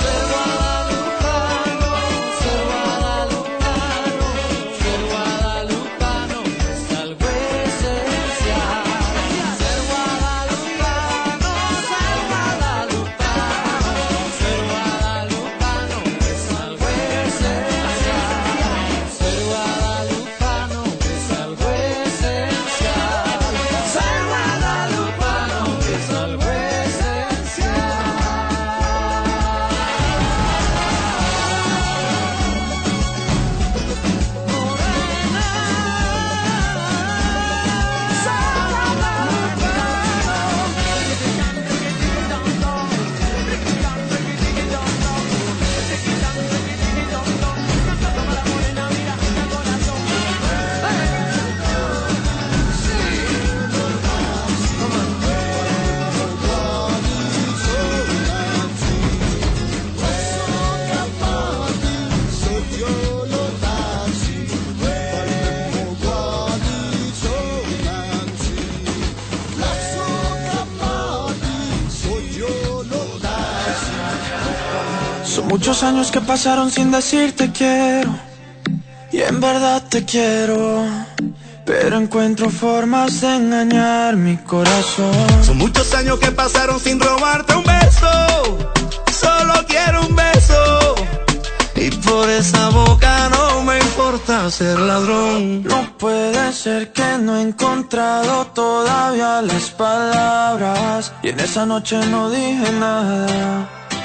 Muchos años que pasaron sin decirte quiero, y en verdad te quiero, pero encuentro formas de engañar mi corazón. Son muchos años que pasaron sin robarte un beso, solo quiero un beso, y por esa boca no me importa ser ladrón. No puede ser que no he encontrado todavía las palabras, y en esa noche no dije nada.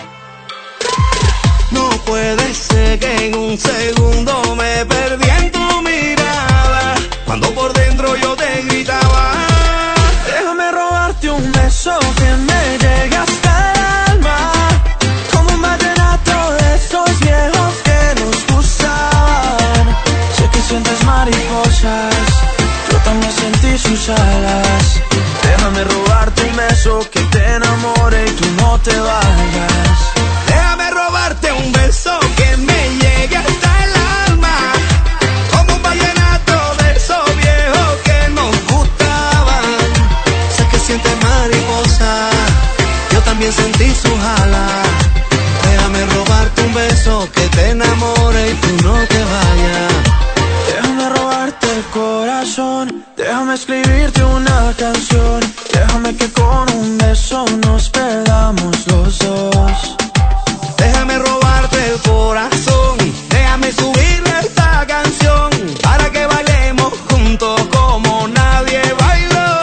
No puede ser que en un segundo me perdí en tu mirada, cuando por dentro yo te gritaba. Déjame robarte un beso que me llegue hasta el alma, como un vallenato de esos viejos que nos gustaban. Sé que sientes mariposas, yo también sentí sus alas. Déjame robarte un beso que te enamore y tú no te vayas. Déjame robarte un beso que me llegue hasta el alma, como un vallenato de esos viejos que nos gustaban. Sé que sientes mariposa, yo también sentí sus alas. Déjame robarte un beso que te enamore y tú no te vayas. Déjame robarte el corazón, déjame escribirte una canción, déjame que con un beso nos perdamos los dos. Déjame robarte el corazón, déjame subirle esta canción, para que bailemos juntos como nadie bailó.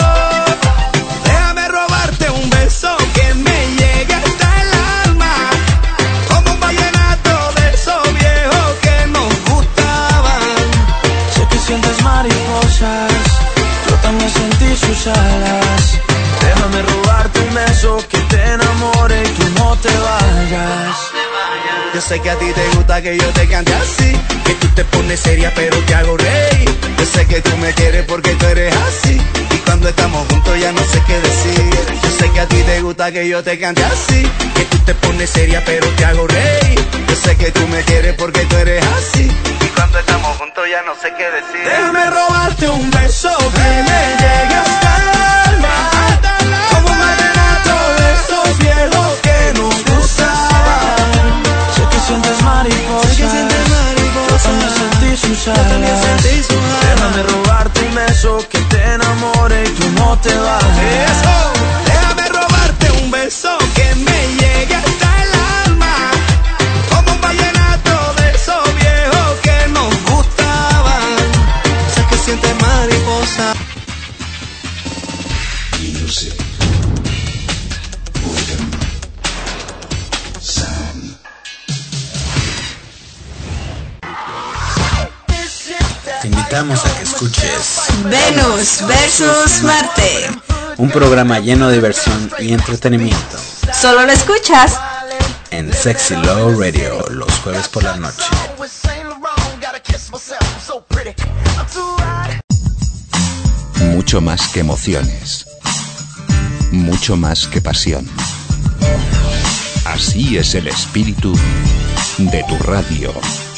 Déjame robarte un beso que me llegue hasta el alma, como un vallenato de esos viejos que nos gustaban. Sé que sientes mariposas, yo también sentí sus alas. Déjame robarte un beso que te enamore y tú no te vayas. Yo sé que a ti te gusta que yo te cante así, que tú te pones seria pero te hago reír. Yo sé que tú me quieres porque tú eres así, y cuando estamos juntos ya no sé qué decir. Yo sé que a ti te gusta que yo te cante así, que tú te pones seria pero te hago reír. Yo sé que tú me quieres porque tú eres así, y cuando estamos juntos ya no sé qué decir. Déjame robarte un beso que me llegue hasta el alma, como un vallenato de esos viejos que nos gustaban. Sé que sientes mariposas, yo también sentí sus alas. Déjame robarte un beso que te enamore y tú no te vayas. Eso. Déjame robarte un beso que me llegue hasta el alma, como un vallenato de esos viejos que nos gustaban. Sé que sientes mariposa. Music. Rhythm. Sound. Te invitamos a que escuches Venus versus Marte. un programa lleno de diversión y entretenimiento Solo lo escuchas en Sexy Love Radio los jueves por la noche. Mucho más que emociones. Mucho más que pasión. Así es el espíritu de tu radio.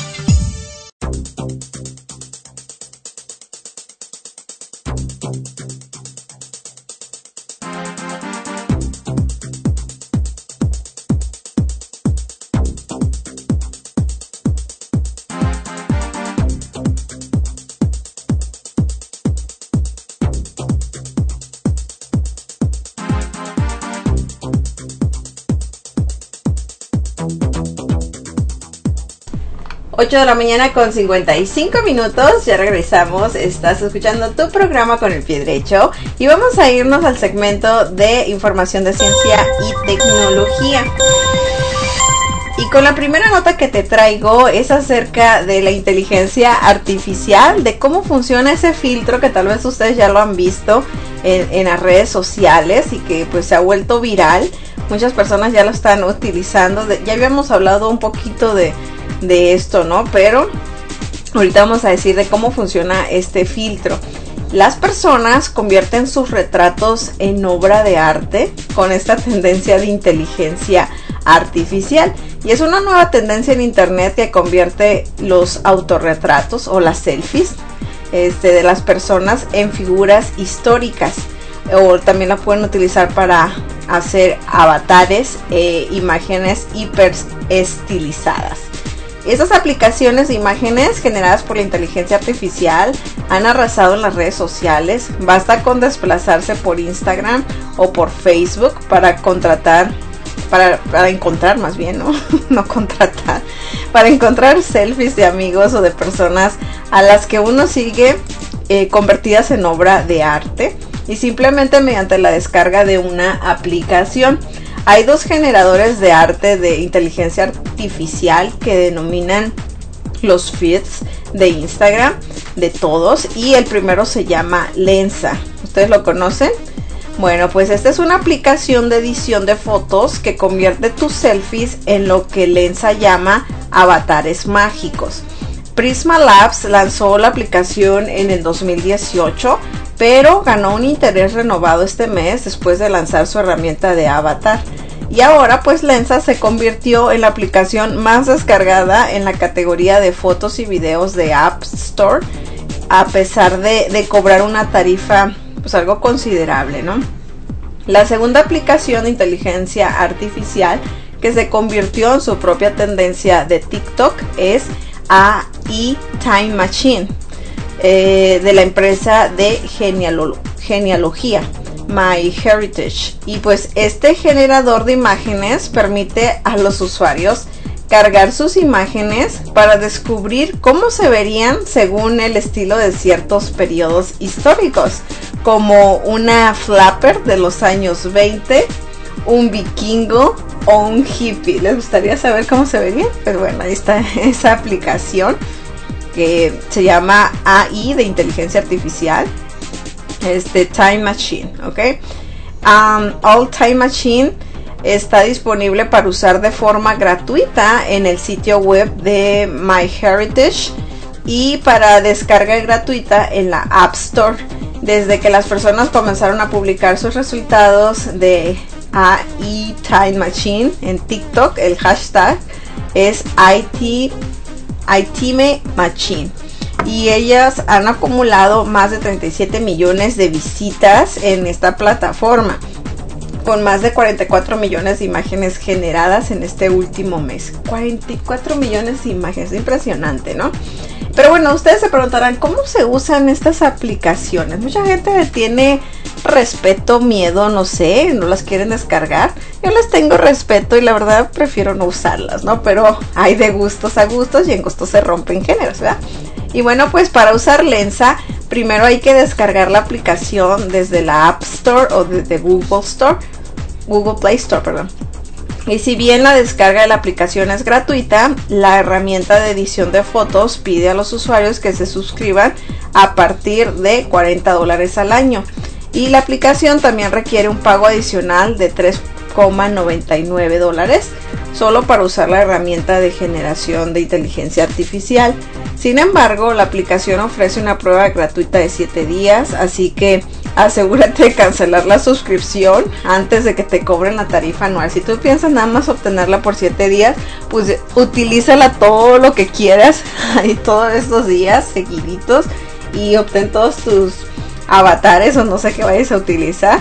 ocho de la mañana con cincuenta y cinco minutos, ya regresamos, estás escuchando tu programa con el pie derecho y vamos a irnos al segmento de información de ciencia y tecnología. Y con la primera nota que te traigo es acerca de la inteligencia artificial, de cómo funciona ese filtro que tal vez ustedes ya lo han visto en, en las redes sociales y que pues se ha vuelto viral. Muchas personas ya lo están utilizando, de, ya habíamos hablado un poquito de de esto, ¿no? Pero ahorita vamos a decir de cómo funciona este filtro. Las personas convierten sus retratos en obra de arte con esta tendencia de inteligencia artificial, y es una nueva tendencia en internet que convierte los autorretratos o las selfies este, de las personas en figuras históricas, o también la pueden utilizar para hacer avatares e imágenes hiper estilizadas. Estas aplicaciones de imágenes generadas por la inteligencia artificial han arrasado en las redes sociales. Basta con desplazarse por Instagram o por Facebook para contratar, para, para encontrar más bien, ¿no? no contratar, para encontrar selfies de amigos o de personas a las que uno sigue eh, convertidas en obra de arte, y simplemente mediante la descarga de una aplicación. Hay dos generadores de arte de inteligencia artificial que denominan los feeds de Instagram de todos, y el primero se llama Lensa. ¿Ustedes lo conocen? Bueno, pues esta es una aplicación de edición de fotos que convierte tus selfies en lo que Lensa llama avatares mágicos. Prisma Labs lanzó la aplicación en el dos mil dieciocho, pero ganó un interés renovado este mes después de lanzar su herramienta de avatar. Y ahora pues Lensa se convirtió en la aplicación más descargada en la categoría de fotos y videos de App Store, a pesar de, de cobrar una tarifa pues algo considerable, ¿no? La segunda aplicación de inteligencia artificial que se convirtió en su propia tendencia de TikTok es A I Time Machine, eh, de la empresa de genealo- genealogía MyHeritage. Y pues este generador de imágenes permite a los usuarios cargar sus imágenes para descubrir cómo se verían según el estilo de ciertos periodos históricos, como una flapper de los años veinte, un vikingo o un hippie. ¿Les gustaría saber cómo se verían? Pues bueno, ahí está esa aplicación que se llama A I de inteligencia artificial, este Time Machine, ¿ok? Um, All Time Machine está disponible para usar de forma gratuita en el sitio web de MyHeritage y para descarga gratuita en la App Store. Desde que las personas comenzaron a publicar sus resultados de A I Time Machine en TikTok, el hashtag es I T Time Machine, y ellas han acumulado más de treinta y siete millones de visitas en esta plataforma, con más de cuarenta y cuatro millones de imágenes generadas en este último mes. cuarenta y cuatro millones de imágenes, impresionante, ¿no? Pero bueno, ustedes se preguntarán cómo se usan estas aplicaciones. Mucha gente le tiene respeto, miedo, no sé, no las quieren descargar. Yo les tengo respeto y la verdad prefiero no usarlas, ¿no? Pero hay de gustos a gustos y en gustos se rompen géneros, ¿verdad? Y bueno, pues para usar Lensa, primero hay que descargar la aplicación desde la App Store o desde Google Store, Google Play Store, perdón. Y si bien la descarga de la aplicación es gratuita, la herramienta de edición de fotos pide a los usuarios que se suscriban a partir de cuarenta dólares al año. Y la aplicación también requiere un pago adicional de tres coma noventa y nueve dólares solo para usar la herramienta de generación de inteligencia artificial. Sin embargo, la aplicación ofrece una prueba gratuita de siete días, así que asegúrate de cancelar la suscripción antes de que te cobren la tarifa anual. Si tú piensas nada más obtenerla por siete días, pues utilízala todo lo que quieras ahí todos estos días seguiditos y obtén todos tus avatares o no sé qué vayas a utilizar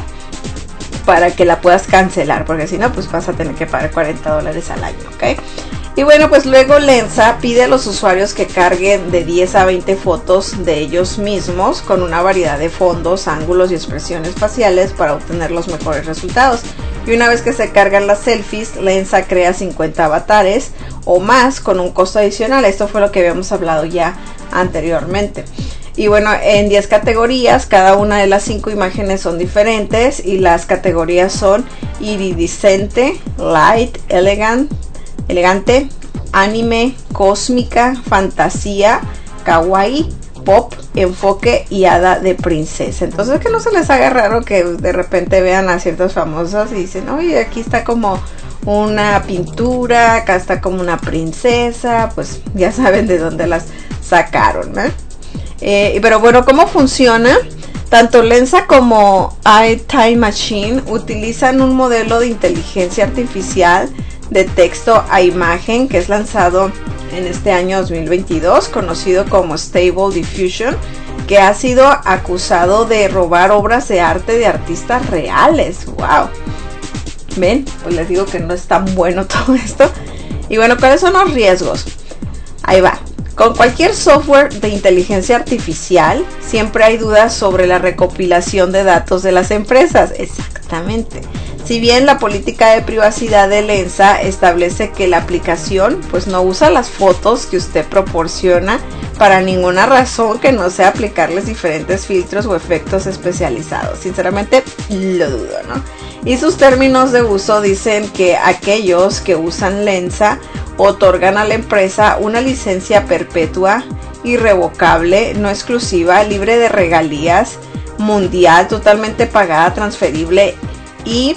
para que la puedas cancelar, porque si no pues vas a tener que pagar cuarenta dólares al año, ¿ok? Y bueno, pues luego Lensa pide a los usuarios que carguen de diez a veinte fotos de ellos mismos con una variedad de fondos, ángulos y expresiones faciales para obtener los mejores resultados. Y una vez que se cargan las selfies, Lensa crea cincuenta avatares o más con un costo adicional. Esto fue lo que habíamos hablado ya anteriormente. Y bueno, en diez categorías, cada una de las cinco imágenes son diferentes y las categorías son iridiscente, light, elegant, elegante, anime, cósmica, fantasía, kawaii, pop, enfoque y hada de princesa. Entonces que no se les haga raro que de repente vean a ciertos famosos y dicen, oye, aquí está como una pintura, acá está como una princesa, pues ya saben de dónde las sacaron, ¿no? Eh, pero bueno, ¿cómo funciona? Tanto Lensa como A I Time Machine utilizan un modelo de inteligencia artificial de texto a imagen que es lanzado en este año dos mil veintidós, conocido como Stable Diffusion, que ha sido acusado de robar obras de arte de artistas reales. ¡Wow! ¿Ven? Pues les digo que no es tan bueno todo esto. Y bueno, ¿cuáles son los riesgos? Ahí va. Con cualquier software de inteligencia artificial, siempre hay dudas sobre la recopilación de datos de las empresas. Exactamente. Si bien la política de privacidad de Lensa establece que la aplicación pues no usa las fotos que usted proporciona para ninguna razón que no sea aplicarles diferentes filtros o efectos especializados. Sinceramente lo dudo, ¿no? Y sus términos de uso dicen que aquellos que usan Lensa otorgan a la empresa una licencia perpetua, irrevocable, no exclusiva, libre de regalías, mundial, totalmente pagada, transferible y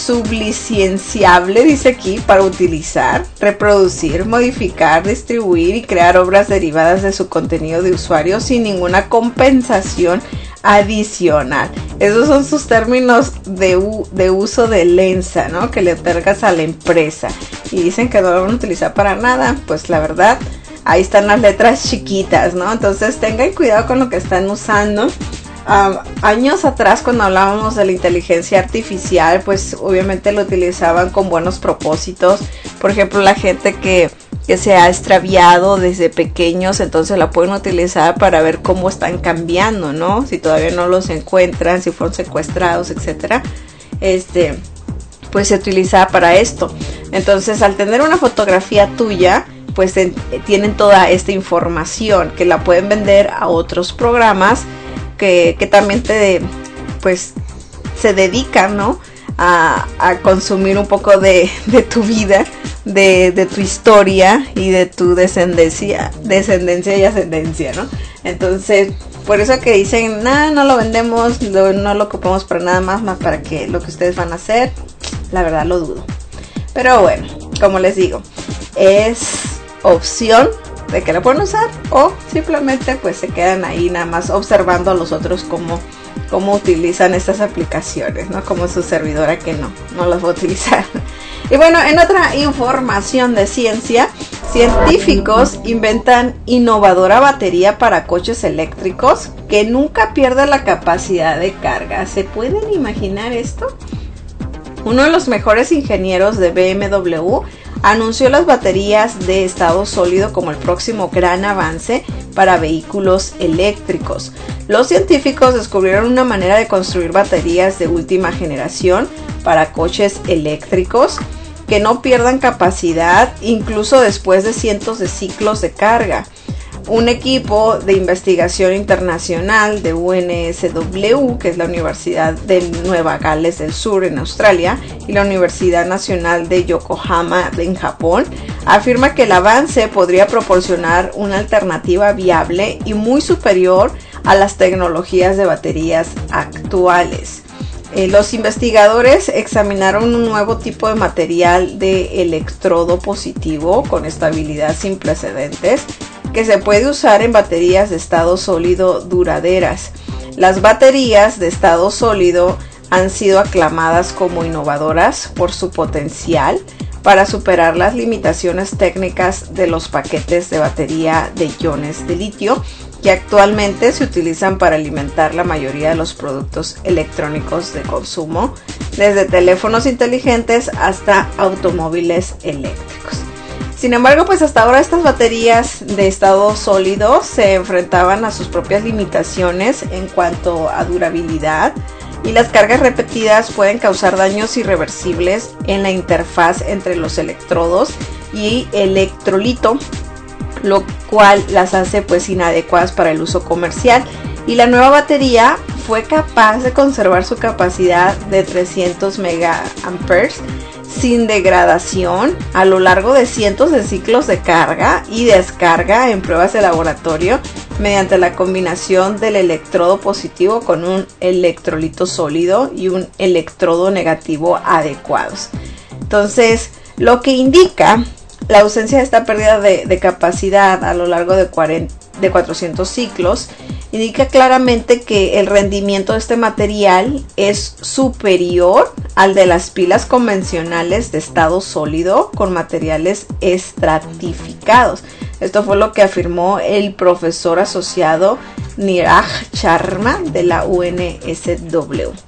sublicenciable, dice aquí, para utilizar, reproducir, modificar, distribuir y crear obras derivadas de su contenido de usuario sin ninguna compensación adicional. Esos son sus términos de, u de uso de Lensa, ¿no? Que le otorgas a la empresa. Y dicen que no lo van a utilizar para nada. Pues la verdad, ahí están las letras chiquitas, ¿no? Entonces tengan cuidado con lo que están usando. Um, años atrás, cuando hablábamos de la inteligencia artificial, pues obviamente lo utilizaban con buenos propósitos. Por ejemplo, la gente que, que se ha extraviado desde pequeños, entonces la pueden utilizar para ver cómo están cambiando, ¿no? Si todavía no los encuentran, si fueron secuestrados, etcétera. Este, pues se utiliza para esto. Entonces, al tener una fotografía tuya, pues en, tienen toda esta información que la pueden vender a otros programas Que, que también te, pues, se dedican, ¿no? A, a consumir un poco de, de tu vida, de, de tu historia y de tu descendencia, descendencia y ascendencia, ¿no? Entonces, por eso que dicen, nah, no lo vendemos, lo, no lo ocupamos para nada más, más para que lo que ustedes van a hacer, la verdad lo dudo. Pero bueno, como les digo, es opción de que la pueden usar o simplemente pues se quedan ahí nada más observando a los otros cómo, cómo utilizan estas aplicaciones, ¿no? Como su servidora que no, no las va a utilizar. Y bueno, en otra información de ciencia, científicos inventan innovadora batería para coches eléctricos que nunca pierde la capacidad de carga. ¿Se pueden imaginar esto? Uno de los mejores ingenieros de B M W anunció las baterías de estado sólido como el próximo gran avance para vehículos eléctricos. Los científicos descubrieron una manera de construir baterías de última generación para coches eléctricos que no pierdan capacidad incluso después de cientos de ciclos de carga. Un equipo de investigación internacional de U N S W, que es la Universidad de Nueva Gales del Sur en Australia, y la Universidad Nacional de Yokohama en Japón, afirma que el avance podría proporcionar una alternativa viable y muy superior a las tecnologías de baterías actuales. Eh, los investigadores examinaron un nuevo tipo de material de electrodo positivo con estabilidad sin precedentes que se puede usar en baterías de estado sólido duraderas. Las baterías de estado sólido han sido aclamadas como innovadoras por su potencial para superar las limitaciones técnicas de los paquetes de batería de iones de litio que actualmente se utilizan para alimentar la mayoría de los productos electrónicos de consumo, desde teléfonos inteligentes hasta automóviles eléctricos. Sin embargo, pues hasta ahora estas baterías de estado sólido se enfrentaban a sus propias limitaciones en cuanto a durabilidad y las cargas repetidas pueden causar daños irreversibles en la interfaz entre los electrodos y electrolito, lo cual las hace pues inadecuadas para el uso comercial. Y la nueva batería fue capaz de conservar su capacidad de trescientos megaamperes sin degradación a lo largo de cientos de ciclos de carga y descarga en pruebas de laboratorio mediante la combinación del electrodo positivo con un electrolito sólido y un electrodo negativo adecuados. Entonces, lo que indica la ausencia de esta pérdida de, de capacidad a lo largo de, cuarenta, de cuatrocientos ciclos indica claramente que el rendimiento de este material es superior al de las pilas convencionales de estado sólido con materiales estratificados. Esto fue lo que afirmó el profesor asociado Niraj Sharma de la U N S W.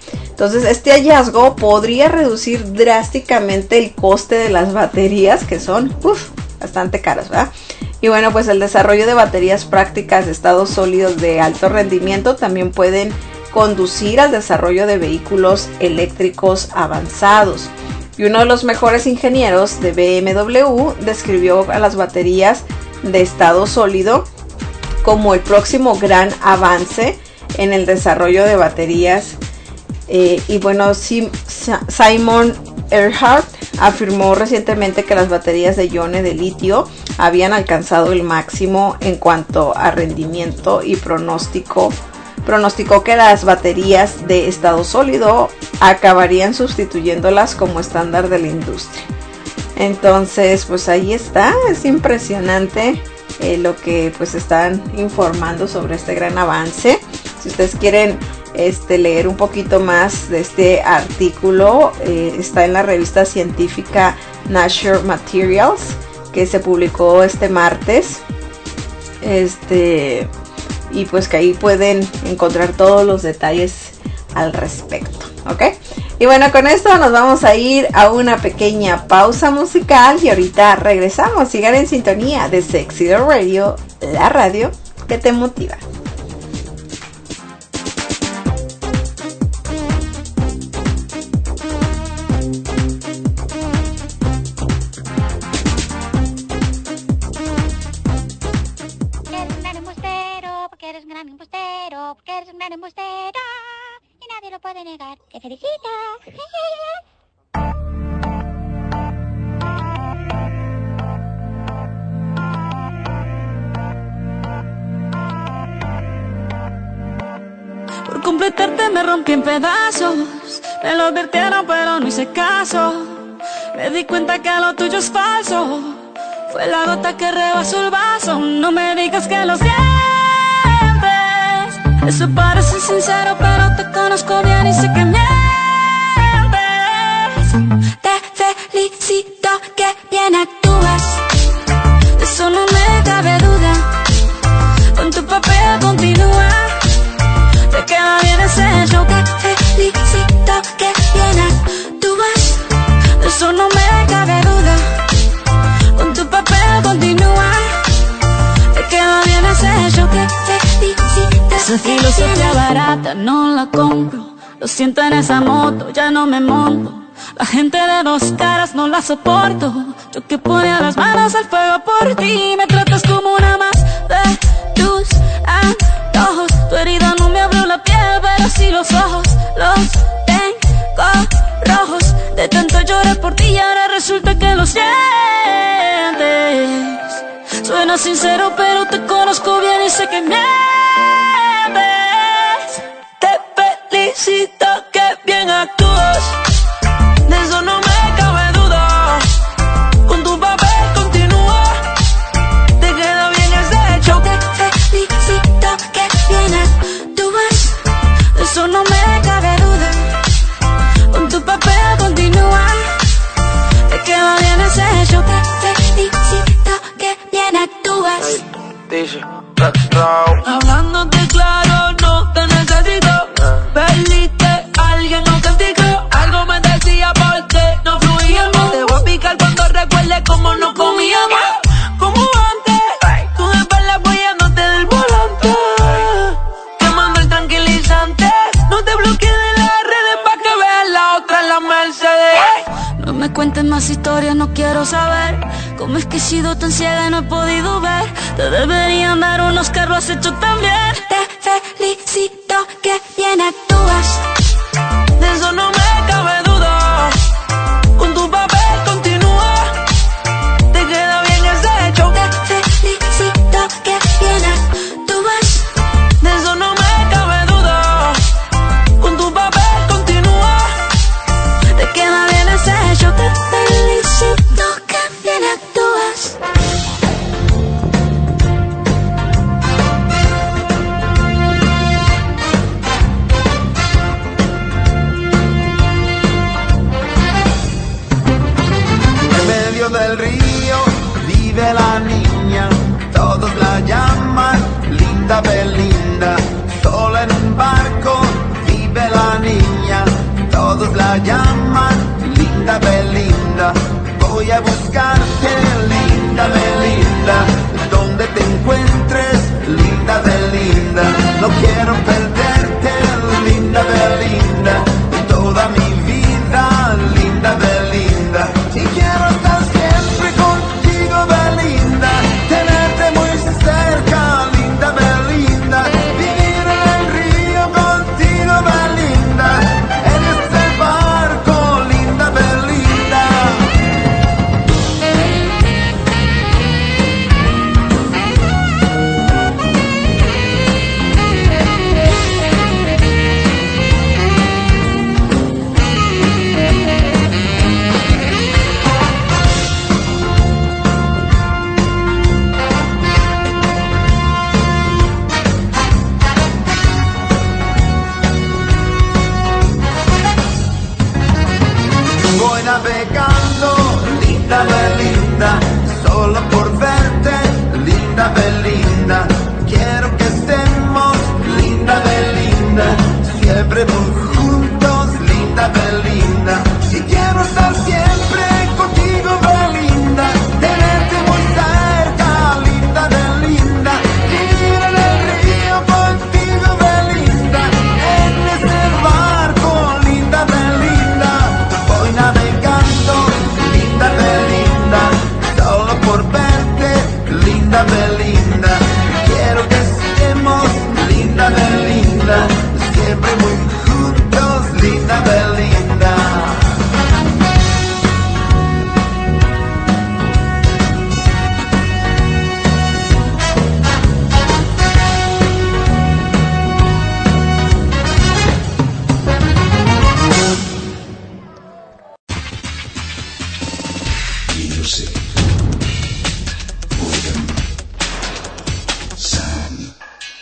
Entonces este hallazgo podría reducir drásticamente el coste de las baterías, que son uf, bastante caras, ¿verdad? Y bueno, pues el desarrollo de baterías prácticas de estado sólido de alto rendimiento también pueden conducir al desarrollo de vehículos eléctricos avanzados. Y uno de los mejores ingenieros de B M W describió a las baterías de estado sólido como el próximo gran avance en el desarrollo de baterías. Eh, y bueno, Simon Earhart afirmó recientemente que las baterías de iones de litio habían alcanzado el máximo en cuanto a rendimiento y pronóstico. Pronosticó que las baterías de estado sólido acabarían sustituyéndolas como estándar de la industria. Entonces, pues ahí está, es impresionante eh, lo que pues están informando sobre este gran avance. Si ustedes quieren este, leer un poquito más de este artículo, eh, está en la revista científica Nature Materials, que se publicó este martes. Este, y pues que ahí pueden encontrar todos los detalles al respecto, ¿ok? Y bueno, con esto nos vamos a ir a una pequeña pausa musical y ahorita regresamos. Sigan en sintonía de Sexy Love Radio, la radio que te motiva. Te felicito. Por completarte me rompí en pedazos. Me lo advirtieron pero no hice caso. Me di cuenta que lo tuyo es falso. Fue la gota que rebasó el vaso. No me digas que lo sientes. Eso parece sincero pero te conozco bien y sé que mientes. Te felicito que bien actúas. De eso no me cabe duda. Con tu papel continúa. Te queda bien ese show. Te felicito que bien actúas. De eso no me cabe duda. Con tu papel continúa. Te queda bien ese show. Te felicito. Esa filosofía barata no la compro. Lo siento en esa moto, ya no me monto. La gente de dos caras no la soporto. Yo que ponía las manos al fuego por ti. Me tratas como una más de tus antojos. Tu herida no me abrió la piel, pero sí los ojos. Los tengo rojos. De tanto llorar por ti y ahora resulta que los sientes. Suena sincero pero te conozco bien y sé que mientes. Te felicito que bien actúas. De eso no me cabe duda. Con tu papel continúa. Te queda bien ese show. Te felicito que bien actúas. De eso no me cabe duda. Con tu papel continúa. Te queda bien ese show. Te felicito que bien actúas. Hablándote claro, no te necesito. Perdiste a alguien auténtico. Algo me decía porque no fluíamos. Te voy a picar cuando recuerdes cómo nos comíamos. Como antes, tú de perla apoyándote del volante. Quemando el tranquilizante. No te bloquees de las redes pa' que veas la otra en la Mercedes. No me cuentes más historias, no quiero saber. Cómo es que he sido tan ciega y no he podido ver. Te deberían dar unos que lo has hecho tan bien. Te felicito que bien actúas. De eso no me cabe duda. Con tu papel continúa. Te queda bien ese show. Te felicito que bien actúas. De eso no me cabe duda. Con tu papel continúa. Te queda bien ese show. Te felicito que bien actúas. a buscarte, linda Belinda, donde te encuentres, linda Belinda, no quiero perderte, linda Belinda, toda mi vida, linda Belinda, y quiero estar siempre contigo, Belinda, tenerte muy cerca, linda Belinda, vivir en el río contigo, Belinda, en este barco, linda Belinda. Voy navegando, linda Belinda, solo por verte, linda Belinda. Quiero que estemos, linda Belinda, siempre muy juntos, linda Belinda. Y quiero estar siempre contigo, Belinda, tenerte muy cerca, linda Belinda, vivir en el río contigo, Belinda, en ese barco, linda Belinda. Voy navegando, linda Belinda, solo por verte, linda Belinda. Quiero que estemos, linda Belinda, siempre muy juntos, linda Belinda. Music. Rhythm. Sound.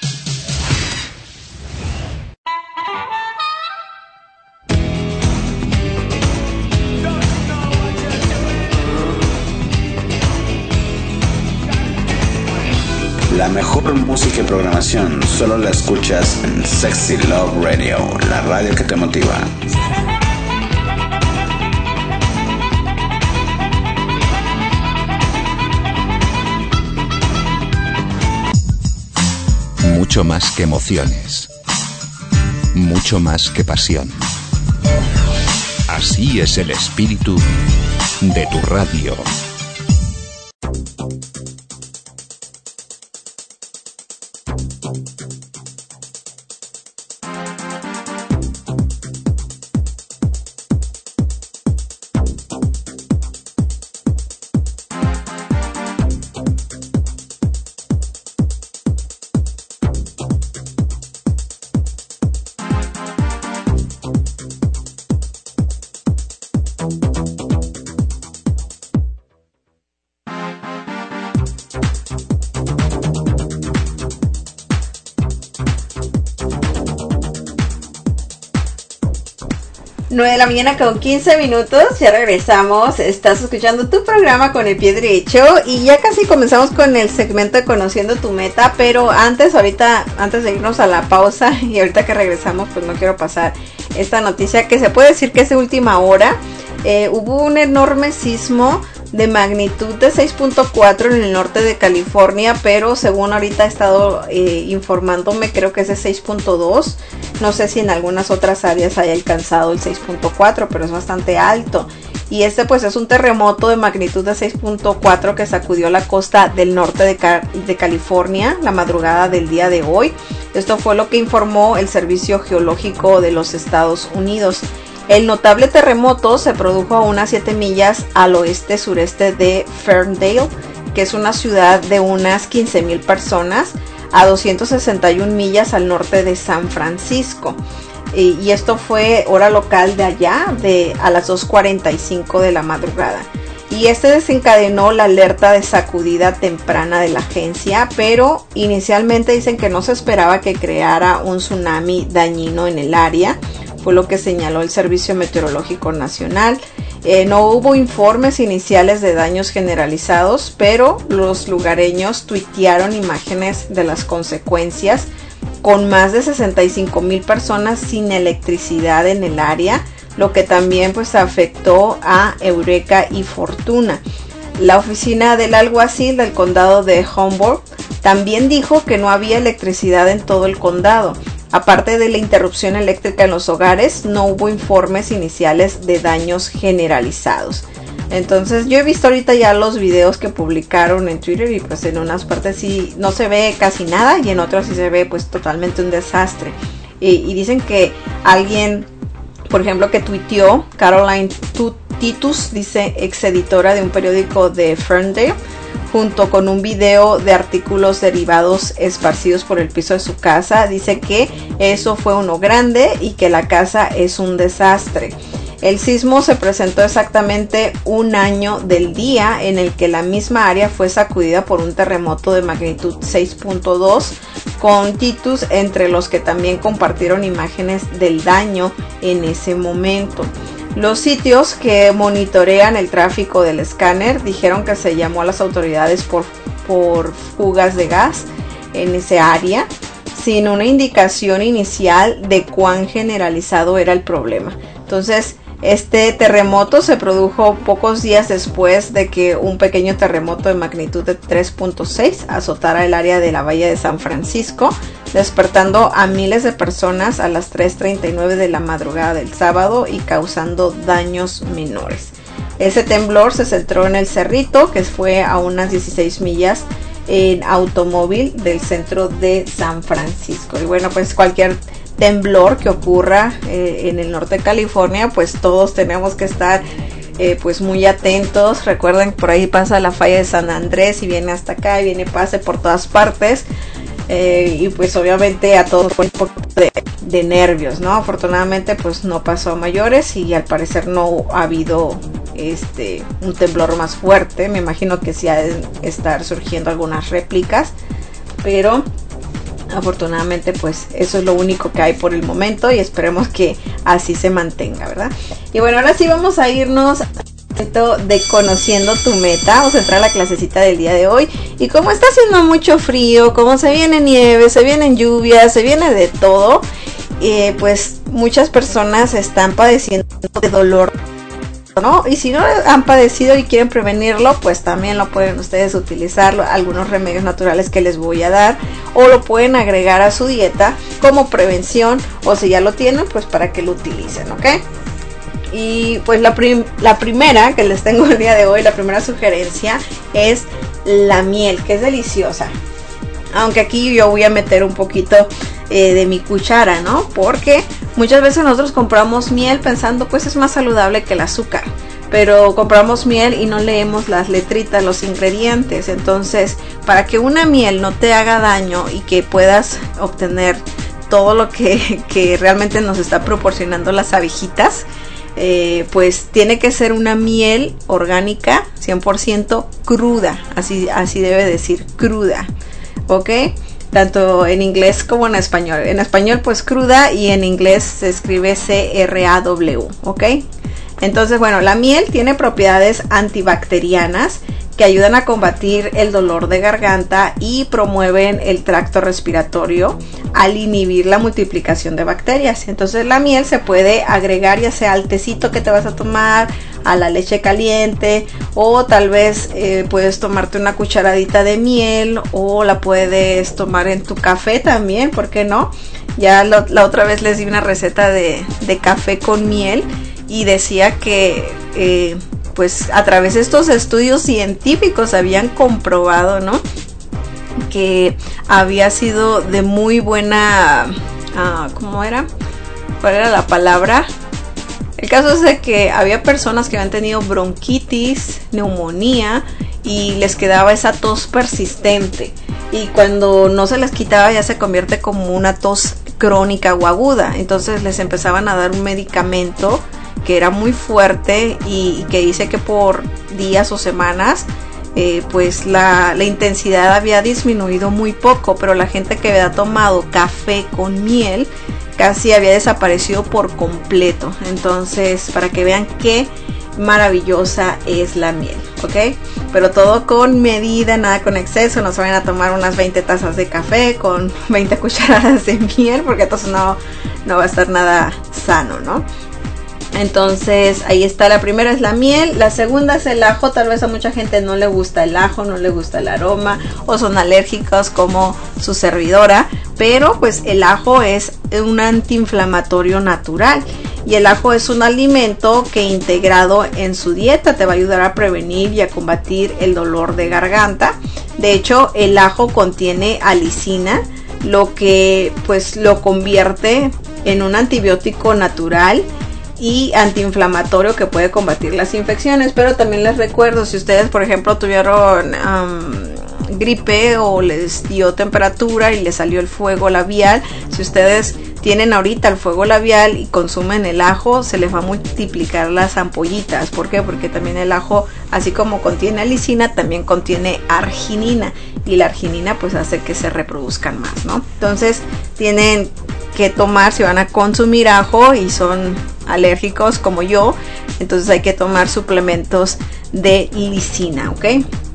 La mejor música y programación solo la escuchas en Sexy Love Radio, la radio que te motiva. Mucho más que emociones. Mucho más que pasión. Así es el espíritu de tu radio. nueve de la mañana con quince minutos, ya regresamos. Estás escuchando tu programa Con el Pie Derecho y ya casi comenzamos con el segmento de Conociendo tu Meta, pero antes, ahorita, antes de irnos a la pausa y ahorita que regresamos, pues no quiero pasar esta noticia que se puede decir que es de última hora. Eh, hubo un enorme sismo de magnitud de seis punto cuatro en el norte de California, pero según ahorita he estado eh, informándome, creo que es de seis punto dos. No sé si en algunas otras áreas haya alcanzado el seis punto cuatro, pero es bastante alto. Y este pues es un terremoto de magnitud de seis punto cuatro que sacudió la costa del norte de, Car- de California la madrugada del día de hoy. Esto fue lo que informó el Servicio Geológico de los Estados Unidos. El notable terremoto se produjo a unas siete millas al oeste-sureste de Ferndale, que es una ciudad de unas quince mil personas, a doscientas sesenta y una millas al norte de San Francisco. Y, y esto fue hora local de allá, de a las dos cuarenta y cinco de la madrugada. Y este desencadenó la alerta de sacudida temprana de la agencia, pero inicialmente dicen que no se esperaba que creara un tsunami dañino en el área. Fue lo que señaló el Servicio Meteorológico Nacional. Eh, no hubo informes iniciales de daños generalizados, pero los lugareños tuitearon imágenes de las consecuencias, con más de sesenta y cinco mil personas sin electricidad en el área, lo que también pues afectó a Eureka y Fortuna. La oficina del alguacil del condado de Humboldt también dijo que no había electricidad en todo el condado. Aparte de la interrupción eléctrica en los hogares, no hubo informes iniciales de daños generalizados. Entonces yo he visto ahorita ya los videos que publicaron en Twitter y pues en unas partes sí no se ve casi nada y en otras sí se ve pues totalmente un desastre. Y, y dicen que alguien, por ejemplo, que tuiteó, Caroline Titus, dice ex editora de un periódico de Ferndale, junto con un video de artículos derivados esparcidos por el piso de su casa, dice que eso fue uno grande y que la casa es un desastre. El sismo se presentó exactamente un año del día en el que la misma área fue sacudida por un terremoto de magnitud seis punto dos, con Titus entre los que también compartieron imágenes del daño en ese momento. Los sitios que monitorean el tráfico del escáner dijeron que se llamó a las autoridades por, por fugas de gas en esa área, sin una indicación inicial de cuán generalizado era el problema. Entonces, este terremoto se produjo pocos días después de que un pequeño terremoto de magnitud de tres punto seis azotara el área de la bahía de San Francisco, despertando a miles de personas a las tres treinta y nueve de la madrugada del sábado y causando daños menores. Ese temblor se centró en el Cerrito, que fue a unas dieciséis millas en automóvil del centro de San Francisco. Y bueno, pues cualquier temblor que ocurra eh, en el norte de California, pues todos tenemos que estar eh, pues muy atentos. Recuerden, por ahí pasa la falla de San Andrés y viene hasta acá y viene pase por todas partes. Eh, y pues obviamente a todos fue un poco de, de nervios, ¿no? Afortunadamente pues no pasó a mayores y al parecer no ha habido este un temblor más fuerte. Me imagino que sí ha de estar surgiendo algunas réplicas, pero afortunadamente pues eso es lo único que hay por el momento y esperemos que así se mantenga, ¿verdad? Y bueno, ahora sí vamos a irnos de conociendo tu meta. Vamos a entrar a la clasecita del día de hoy. Y como está haciendo mucho frío, como se viene nieve, se vienen lluvias, se viene de todo, eh, pues muchas personas están padeciendo de dolor, ¿no? Y si no han padecido y quieren prevenirlo, pues también lo pueden ustedes utilizar, algunos remedios naturales que les voy a dar, o lo pueden agregar a su dieta como prevención, o si ya lo tienen, pues para que lo utilicen, ¿ok? Y pues la, prim la primera que les tengo el día de hoy, la primera sugerencia es la miel, que es deliciosa. Aunque aquí yo voy a meter un poquito eh, de mi cuchara, ¿no? Porque muchas veces nosotros compramos miel pensando pues es más saludable que el azúcar. Pero compramos miel y no leemos las letritas, los ingredientes. Entonces, para que una miel no te haga daño y que puedas obtener todo lo que, que realmente nos está proporcionando las abejitas, Eh, pues tiene que ser una miel orgánica cien por ciento cruda, así, así debe decir, cruda, ¿ok? Tanto en inglés como en español. En español pues cruda y en inglés se escribe C R A W, ¿ok? Entonces, bueno, la miel tiene propiedades antibacterianas que ayudan a combatir el dolor de garganta y promueven el tracto respiratorio al inhibir la multiplicación de bacterias. Entonces la miel se puede agregar ya sea al tecito que te vas a tomar, a la leche caliente, o tal vez eh, puedes tomarte una cucharadita de miel, o la puedes tomar en tu café también, ¿por qué no? Ya lo, la otra vez les di una receta de, de café con miel y decía que eh, pues a través de estos estudios científicos habían comprobado, ¿no?, que había sido de muy buena, uh, ¿cómo era? ¿Cuál era la palabra? El caso es de que había personas que habían tenido bronquitis, neumonía y les quedaba esa tos persistente, y cuando no se les quitaba ya se convierte como una tos crónica o aguda. Entonces les empezaban a dar un medicamento que era muy fuerte y, y que dice que por días o semanas eh, pues la, la intensidad había disminuido muy poco, pero la gente que había tomado café con miel casi había desaparecido por completo. Entonces, para que vean qué maravillosa es la miel, ¿ok? Pero todo con medida, nada con exceso. No se vayan a tomar unas veinte tazas de café con veinte cucharadas de miel, porque entonces no, no va a estar nada sano, ¿no? Entonces ahí está, la primera es la miel, la segunda es el ajo. Tal vez a mucha gente no le gusta el ajo, no le gusta el aroma o son alérgicos como su servidora, pero pues el ajo es un antiinflamatorio natural y el ajo es un alimento que integrado en su dieta te va a ayudar a prevenir y a combatir el dolor de garganta. De hecho, el ajo contiene alicina, lo que pues lo convierte en un antibiótico natural y antiinflamatorio que puede combatir las infecciones. Pero también les recuerdo, si ustedes por ejemplo tuvieron um, gripe o les dio temperatura y les salió el fuego labial, si ustedes tienen ahorita el fuego labial y consumen el ajo, se les va a multiplicar las ampollitas. ¿Por qué? Porque también el ajo, así como contiene alicina, también contiene arginina, y la arginina pues hace que se reproduzcan más, ¿no? Entonces tienen que tomar, si van a consumir ajo y son alérgicos como yo, entonces hay que tomar suplementos de lisina, ¿ok?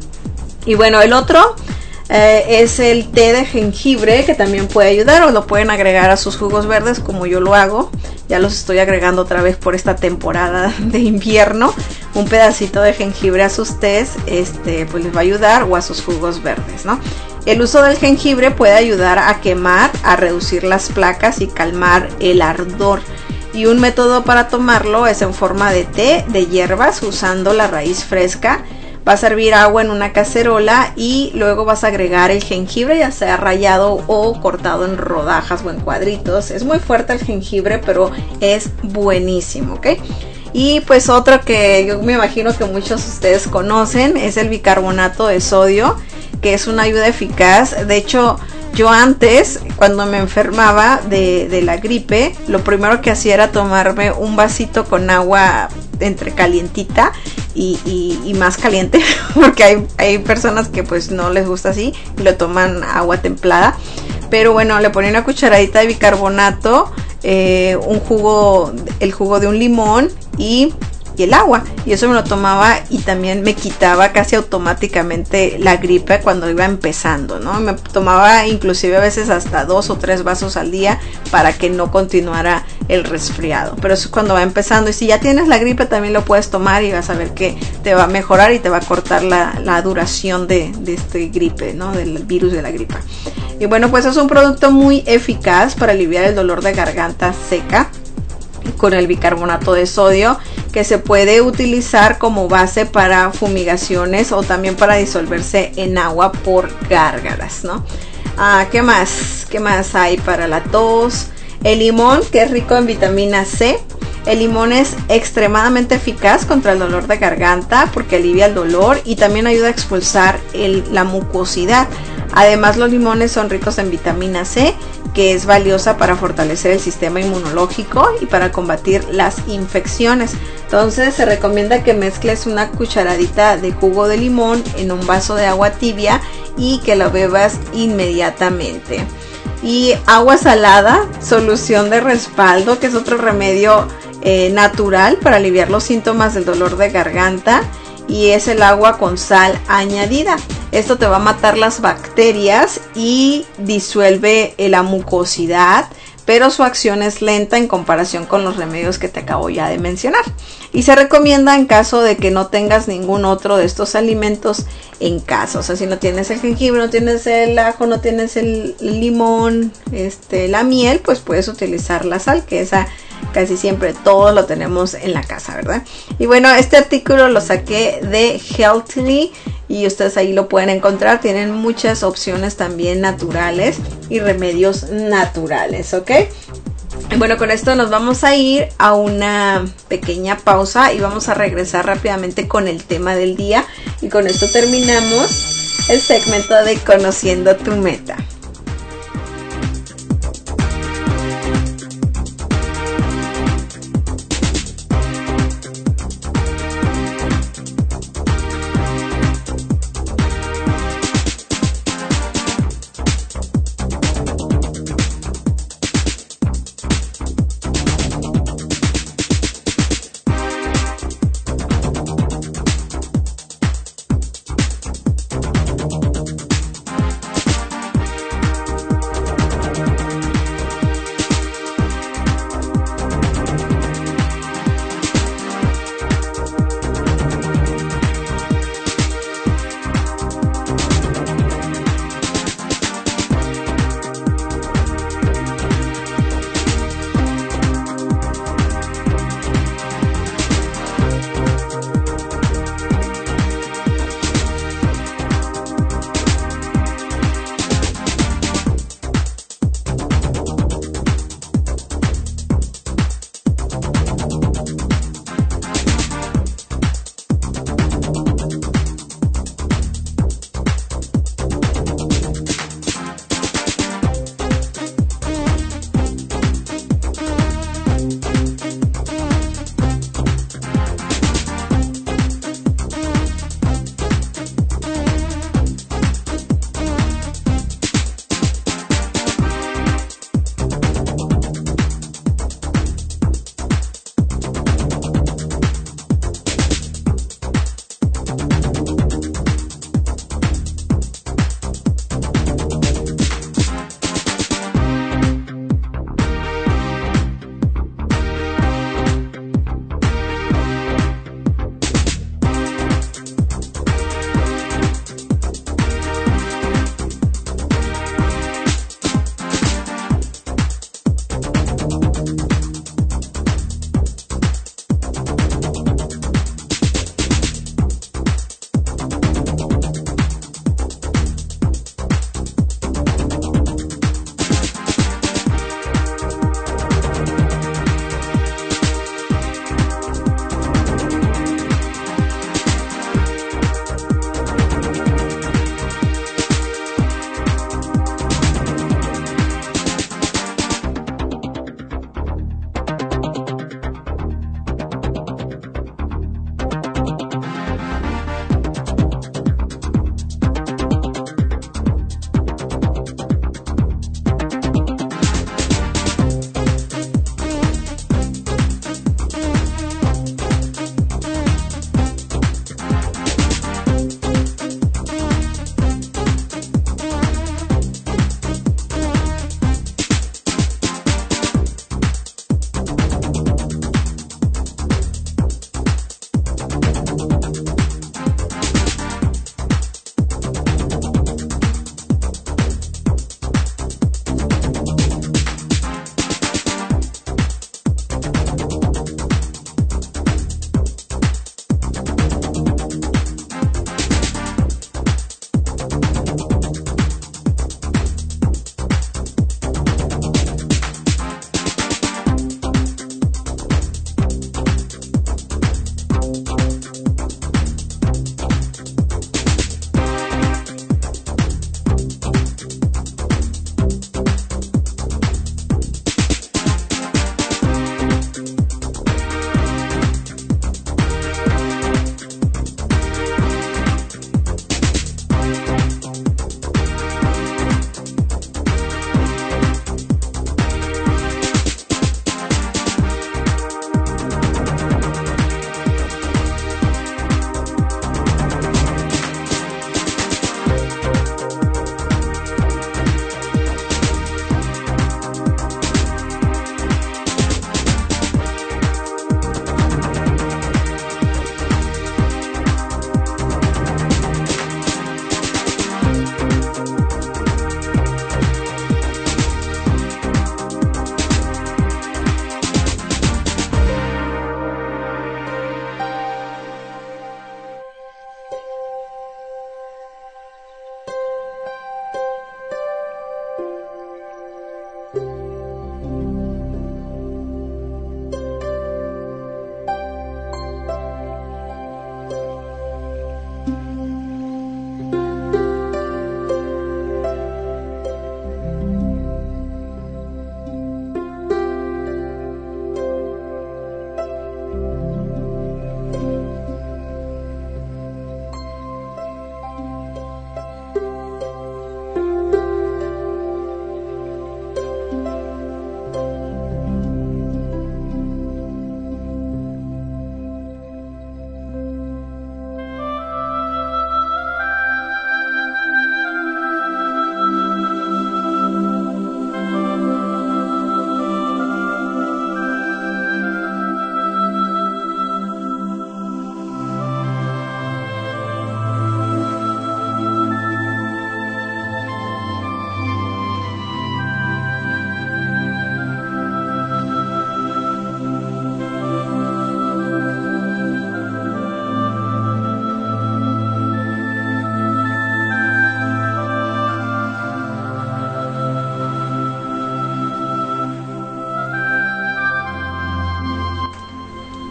Y bueno, el otro eh, es el té de jengibre, que también puede ayudar, o lo pueden agregar a sus jugos verdes como yo lo hago. Ya los estoy agregando otra vez por esta temporada de invierno. Un pedacito de jengibre a sus tés, este, pues les va a ayudar, o a sus jugos verdes, ¿no? El uso del jengibre puede ayudar a quemar, a reducir las placas y calmar el ardor. Y un método para tomarlo es en forma de té de hierbas, usando la raíz fresca. Vas a hervir agua en una cacerola y luego vas a agregar el jengibre, ya sea rallado o cortado en rodajas o en cuadritos. Es muy fuerte el jengibre, pero es buenísimo, ¿ok? Y pues otro que yo me imagino que muchos de ustedes conocen es el bicarbonato de sodio, que es una ayuda eficaz. De hecho, yo antes, cuando me enfermaba de, de la gripe, lo primero que hacía era tomarme un vasito con agua entre calientita y, y, y más caliente, porque hay, hay personas que pues no les gusta así y lo toman agua templada. Pero bueno, le ponía una cucharadita de bicarbonato, eh, un jugo, el jugo de un limón y, y el agua, y eso me lo tomaba y también me quitaba casi automáticamente la gripe cuando iba empezando, ¿no? Me tomaba inclusive a veces hasta dos o tres vasos al día para que no continuara el resfriado, pero eso es cuando va empezando. Y si ya tienes la gripe también lo puedes tomar y vas a ver que te va a mejorar y te va a cortar la, la duración de, de este gripe, ¿no? Del virus de la gripa. Y bueno, pues es un producto muy eficaz para aliviar el dolor de garganta seca con el bicarbonato de sodio, que se puede utilizar como base para fumigaciones o también para disolverse en agua por gárgaras, ¿no? Ah, ¿qué más? ¿Qué más hay para la tos? El limón, que es rico en vitamina C. El limón es extremadamente eficaz contra el dolor de garganta porque alivia el dolor y también ayuda a expulsar el, la mucosidad. Además, los limones son ricos en vitamina C, que es valiosa para fortalecer el sistema inmunológico y para combatir las infecciones. Entonces se recomienda que mezcles una cucharadita de jugo de limón en un vaso de agua tibia y que lo bebas inmediatamente. Y agua salada, solución de respaldo, que es otro remedio eh, natural para aliviar los síntomas del dolor de garganta, y es el agua con sal añadida. Esto te va a matar las bacterias y disuelve la mucosidad, pero su acción es lenta en comparación con los remedios que te acabo ya de mencionar. Y se recomienda en caso de que no tengas ningún otro de estos alimentos en casa. O sea, si no tienes el jengibre, no tienes el ajo, no tienes el limón, este, la miel, pues puedes utilizar la sal, que esa casi siempre todos lo tenemos en la casa, ¿verdad? Y bueno, este artículo lo saqué de Healthily y ustedes ahí lo pueden encontrar. Tienen muchas opciones también naturales y remedios naturales, ¿ok? Y bueno, con esto nos vamos a ir a una pequeña pausa y vamos a regresar rápidamente con el tema del día. Y con esto terminamos el segmento de Conociendo tu Meta.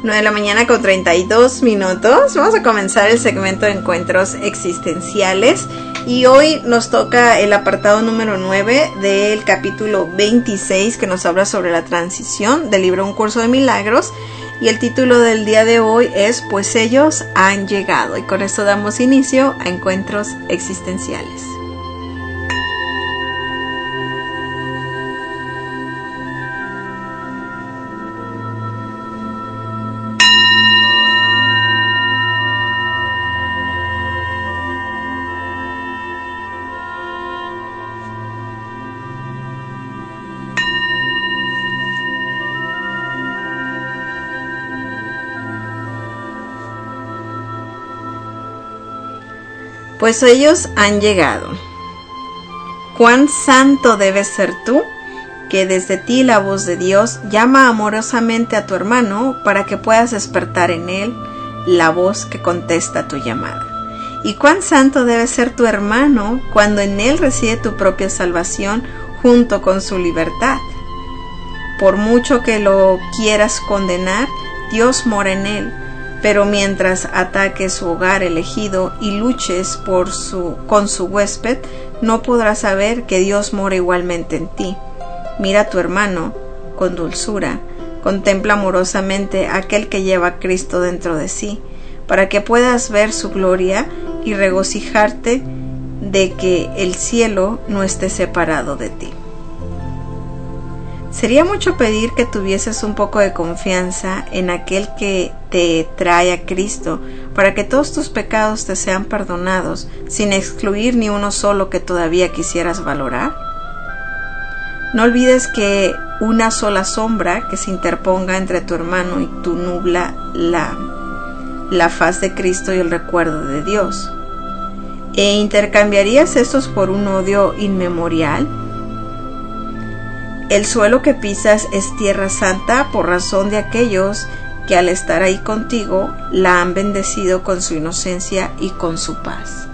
nueve de la mañana con treinta y dos minutos. Vamos a comenzar el segmento de encuentros existenciales. Y hoy nos toca el apartado número nueve del capítulo veintiséis, que nos habla sobre la transición del libro Un Curso de Milagros. Y el título del día de hoy es Pues ellos han llegado. Y con esto damos inicio a encuentros existenciales. Pues ellos han llegado. Cuán santo debes ser tú, que desde ti la voz de Dios llama amorosamente a tu hermano para que puedas despertar en él la voz que contesta tu llamada. Y cuán santo debe ser tu hermano cuando en él reside tu propia salvación junto con su libertad. Por mucho que lo quieras condenar, Dios mora en él. Pero mientras ataques su hogar elegido y luches por su, con su huésped, no podrás saber que Dios mora igualmente en ti. Mira a tu hermano con dulzura, contempla amorosamente a aquel que lleva a Cristo dentro de sí, para que puedas ver su gloria y regocijarte de que el cielo no esté separado de ti. Sería mucho pedir que tuvieses un poco de confianza en aquel que te trae a Cristo para que todos tus pecados te sean perdonados sin excluir ni uno solo que todavía quisieras valorar. No olvides que una sola sombra que se interponga entre tu hermano y tú nubla la, la faz de Cristo y el recuerdo de Dios. ¿E intercambiarías estos por un odio inmemorial? El suelo que pisas es tierra santa por razón de aquellos que al estar ahí contigo la han bendecido con su inocencia y con su paz.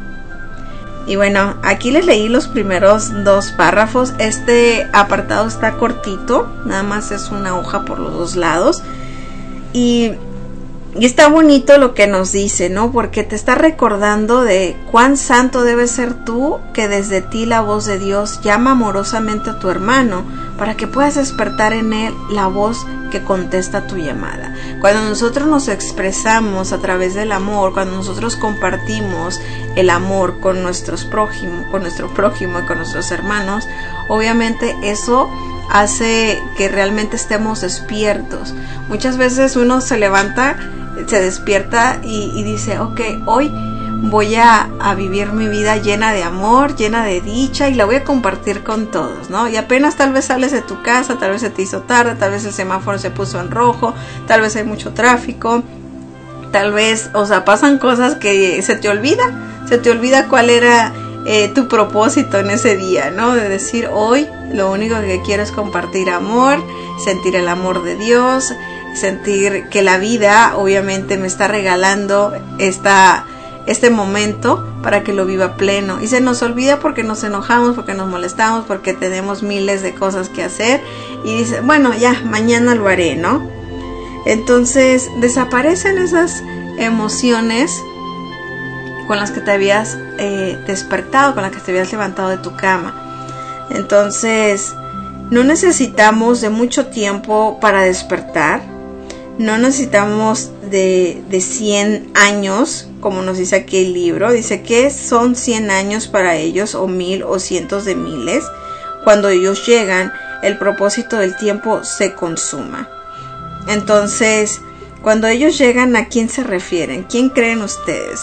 Y bueno, aquí les leí los primeros dos párrafos. Este apartado está cortito, nada más es una hoja por los dos lados. Y, y está bonito lo que nos dice, ¿no? Porque te está recordando de cuán santo debes ser tú, que desde ti la voz de Dios llama amorosamente a tu hermano para que puedas despertar en él la voz que contesta tu llamada. Cuando nosotros nos expresamos a través del amor, cuando nosotros compartimos el amor con nuestros prójimos, con nuestro prójimo y con nuestros hermanos, obviamente eso hace que realmente estemos despiertos. Muchas veces uno se levanta, se despierta y, y dice, ok, hoy voy a, a vivir mi vida llena de amor, llena de dicha, y la voy a compartir con todos, ¿no? Y apenas tal vez sales de tu casa, tal vez se te hizo tarde, tal vez el semáforo se puso en rojo, tal vez hay mucho tráfico, tal vez, o sea, pasan cosas que se te olvida, se te olvida cuál era eh, tu propósito en ese día, ¿no? De decir, hoy lo único que quiero es compartir amor, sentir el amor de Dios, sentir que la vida obviamente me está regalando esta... este momento para que lo viva pleno. Y se nos olvida porque nos enojamos, porque nos molestamos, porque tenemos miles de cosas que hacer y dice, bueno, ya, mañana lo haré, ¿no? Entonces desaparecen esas emociones con las que te habías eh, despertado, con las que te habías levantado de tu cama. Entonces no necesitamos de mucho tiempo para despertar, no necesitamos de, de cien años, como nos dice aquí el libro. Dice que son cien años para ellos, o mil, o cientos de miles. Cuando ellos llegan, el propósito del tiempo se consuma. Entonces, cuando ellos llegan, ¿a quién se refieren? ¿Quién creen ustedes?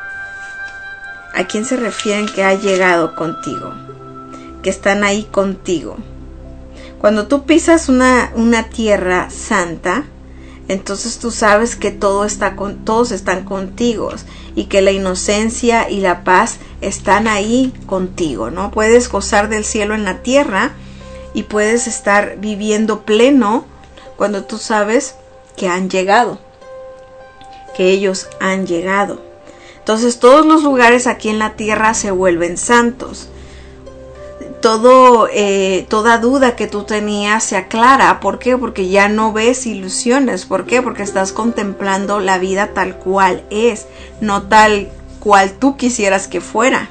¿A quién se refieren que ha llegado contigo? Que están ahí contigo. Cuando tú pisas una, una tierra santa, entonces tú sabes que todo está con, todos están contigo y que la inocencia y la paz están ahí contigo, ¿no? Puedes gozar del cielo en la tierra y puedes estar viviendo pleno cuando tú sabes que han llegado, que ellos han llegado. Entonces todos los lugares aquí en la tierra se vuelven santos. todo, eh, toda duda que tú tenías se aclara. ¿Por qué? Porque ya no ves ilusiones. ¿Por qué? Porque estás contemplando la vida tal cual es, no tal cual tú quisieras que fuera.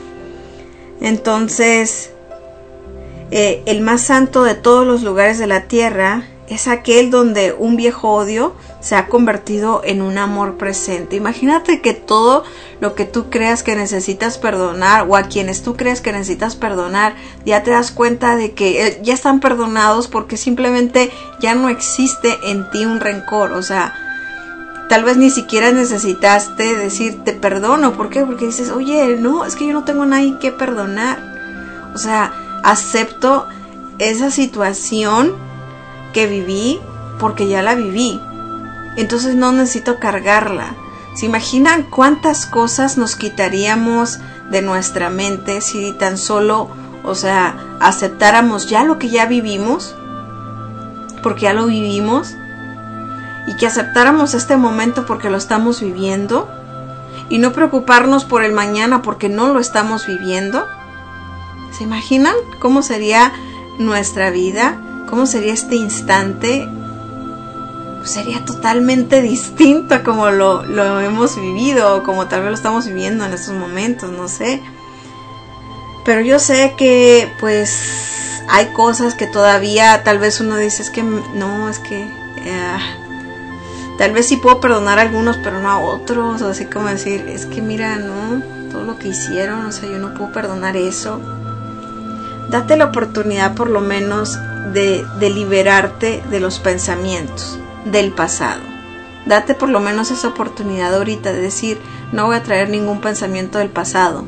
Entonces, eh, el más santo de todos los lugares de la tierra es aquel donde un viejo odio se ha convertido en un amor presente. Imagínate que todo lo que tú creas que necesitas perdonar, o a quienes tú crees que necesitas perdonar, ya te das cuenta de que ya están perdonados, porque simplemente ya no existe en ti un rencor. O sea, tal vez ni siquiera necesitaste decir te perdono. ¿Por qué? Porque dices, oye, no, es que yo no tengo a nadie que perdonar. O sea, acepto esa situación que viví porque ya la viví. Entonces no necesito cargarla. ¿Se imaginan cuántas cosas nos quitaríamos de nuestra mente si tan solo, o sea, aceptáramos ya lo que ya vivimos? Porque ya lo vivimos. Y que aceptáramos este momento porque lo estamos viviendo. Y no preocuparnos por el mañana porque no lo estamos viviendo. ¿Se imaginan cómo sería nuestra vida? ¿Cómo sería este instante? Sería totalmente distinto a como lo, lo hemos vivido, o como tal vez lo estamos viviendo en estos momentos, no sé. Pero yo sé que pues hay cosas que todavía tal vez uno dice, es que no, es que eh, tal vez sí puedo perdonar a algunos, pero no a otros. O así como decir, es que mira, no, todo lo que hicieron, o sea, yo no puedo perdonar eso. Date la oportunidad por lo menos de, de liberarte de los pensamientos del pasado. Date por lo menos esa oportunidad ahorita de decir, no voy a traer ningún pensamiento del pasado.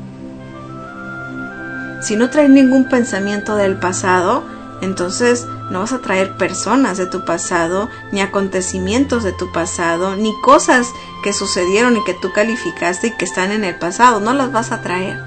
Si no traes ningún pensamiento del pasado, entonces no vas a traer personas de tu pasado, ni acontecimientos de tu pasado, ni cosas que sucedieron y que tú calificaste y que están en el pasado, no las vas a traer.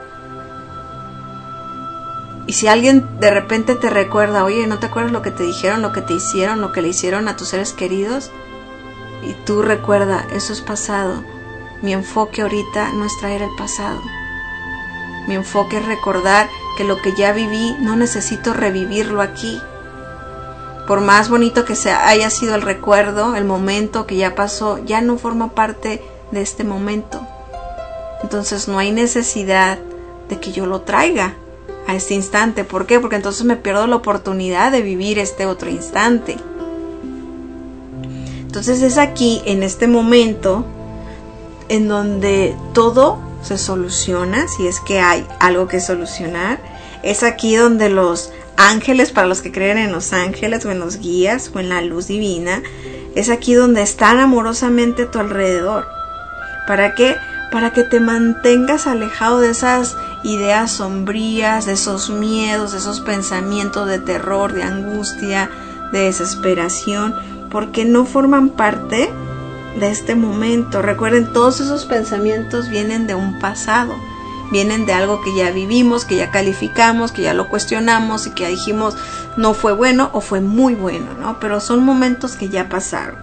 Y si alguien de repente te recuerda, oye, ¿no te acuerdas lo que te dijeron, lo que te hicieron, lo que le hicieron a tus seres queridos? Y tú recuerda, eso es pasado. Mi enfoque ahorita no es traer el pasado. Mi enfoque es recordar que lo que ya viví no necesito revivirlo aquí. Por más bonito que sea, haya sido el recuerdo, el momento que ya pasó, ya no forma parte de este momento. Entonces no hay necesidad de que yo lo traiga a este instante. ¿Por qué? Porque entonces me pierdo la oportunidad de vivir este otro instante. Entonces es aquí, en este momento, en donde todo se soluciona, si es que hay algo que solucionar. Es aquí donde los ángeles, para los que creen en los ángeles o en los guías o en la luz divina, es aquí donde están amorosamente a tu alrededor. ¿Para qué? Para que te mantengas alejado de esas ideas sombrías, de esos miedos, de esos pensamientos de terror, de angustia, de desesperación, porque no forman parte de este momento. Recuerden, todos esos pensamientos vienen de un pasado, vienen de algo que ya vivimos, que ya calificamos, que ya lo cuestionamos y que ya dijimos no fue bueno o fue muy bueno, ¿no? Pero son momentos que ya pasaron.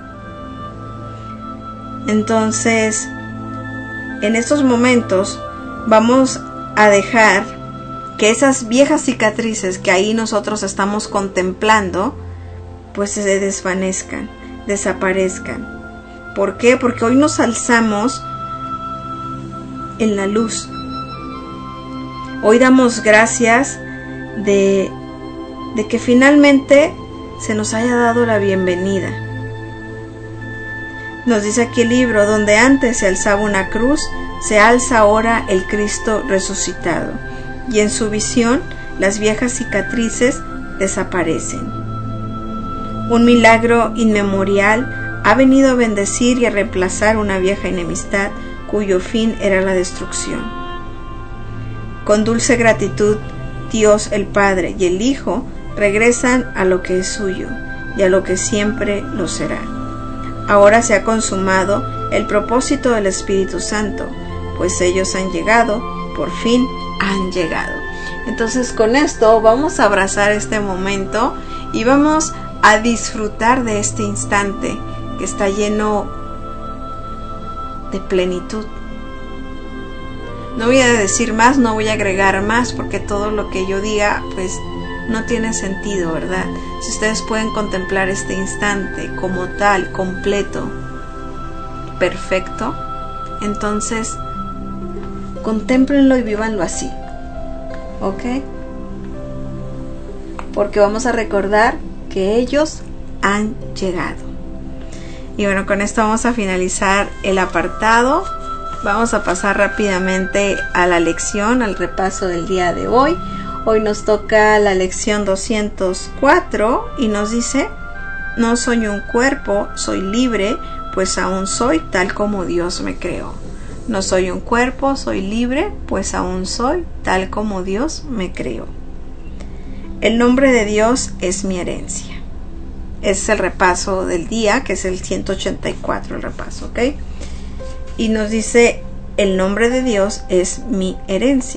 Entonces, en estos momentos vamos a dejar que esas viejas cicatrices que ahí nosotros estamos contemplando, pues se desvanezcan, desaparezcan. ¿Por qué? Porque hoy nos alzamos en la luz. Hoy damos gracias de, de que finalmente se nos haya dado la bienvenida. Nos dice aquí el libro, donde antes se alzaba una cruz, se alza ahora el Cristo resucitado, y en su visión las viejas cicatrices desaparecen. Un milagro inmemorial ha venido a bendecir y a reemplazar una vieja enemistad cuyo fin era la destrucción. Con dulce gratitud, Dios el Padre y el Hijo regresan a lo que es suyo y a lo que siempre lo será. Ahora se ha consumado el propósito del Espíritu Santo, pues ellos han llegado, por fin han llegado. Entonces con esto vamos a abrazar este momento y vamos a disfrutar de este instante que está lleno de plenitud. No voy a decir más, no voy a agregar más, porque todo lo que yo diga pues no tiene sentido, ¿verdad? Si ustedes pueden contemplar este instante como tal, completo, perfecto, entonces contémplenlo y vívanlo así, ¿ok? Porque vamos a recordar que ellos han llegado. Y bueno, con esto vamos a finalizar el apartado. Vamos a pasar rápidamente a la lección, al repaso del día de hoy. Hoy nos toca la lección doscientos cuatro y nos dice: no soy un cuerpo, soy libre, pues aún soy tal como Dios me creó. No soy un cuerpo, soy libre, pues aún soy tal como Dios me creó. El nombre de Dios es mi herencia. Es el repaso del día, que es el ciento ochenta y cuatro, el repaso, ¿ok? Y nos dice: el nombre de Dios es mi herencia.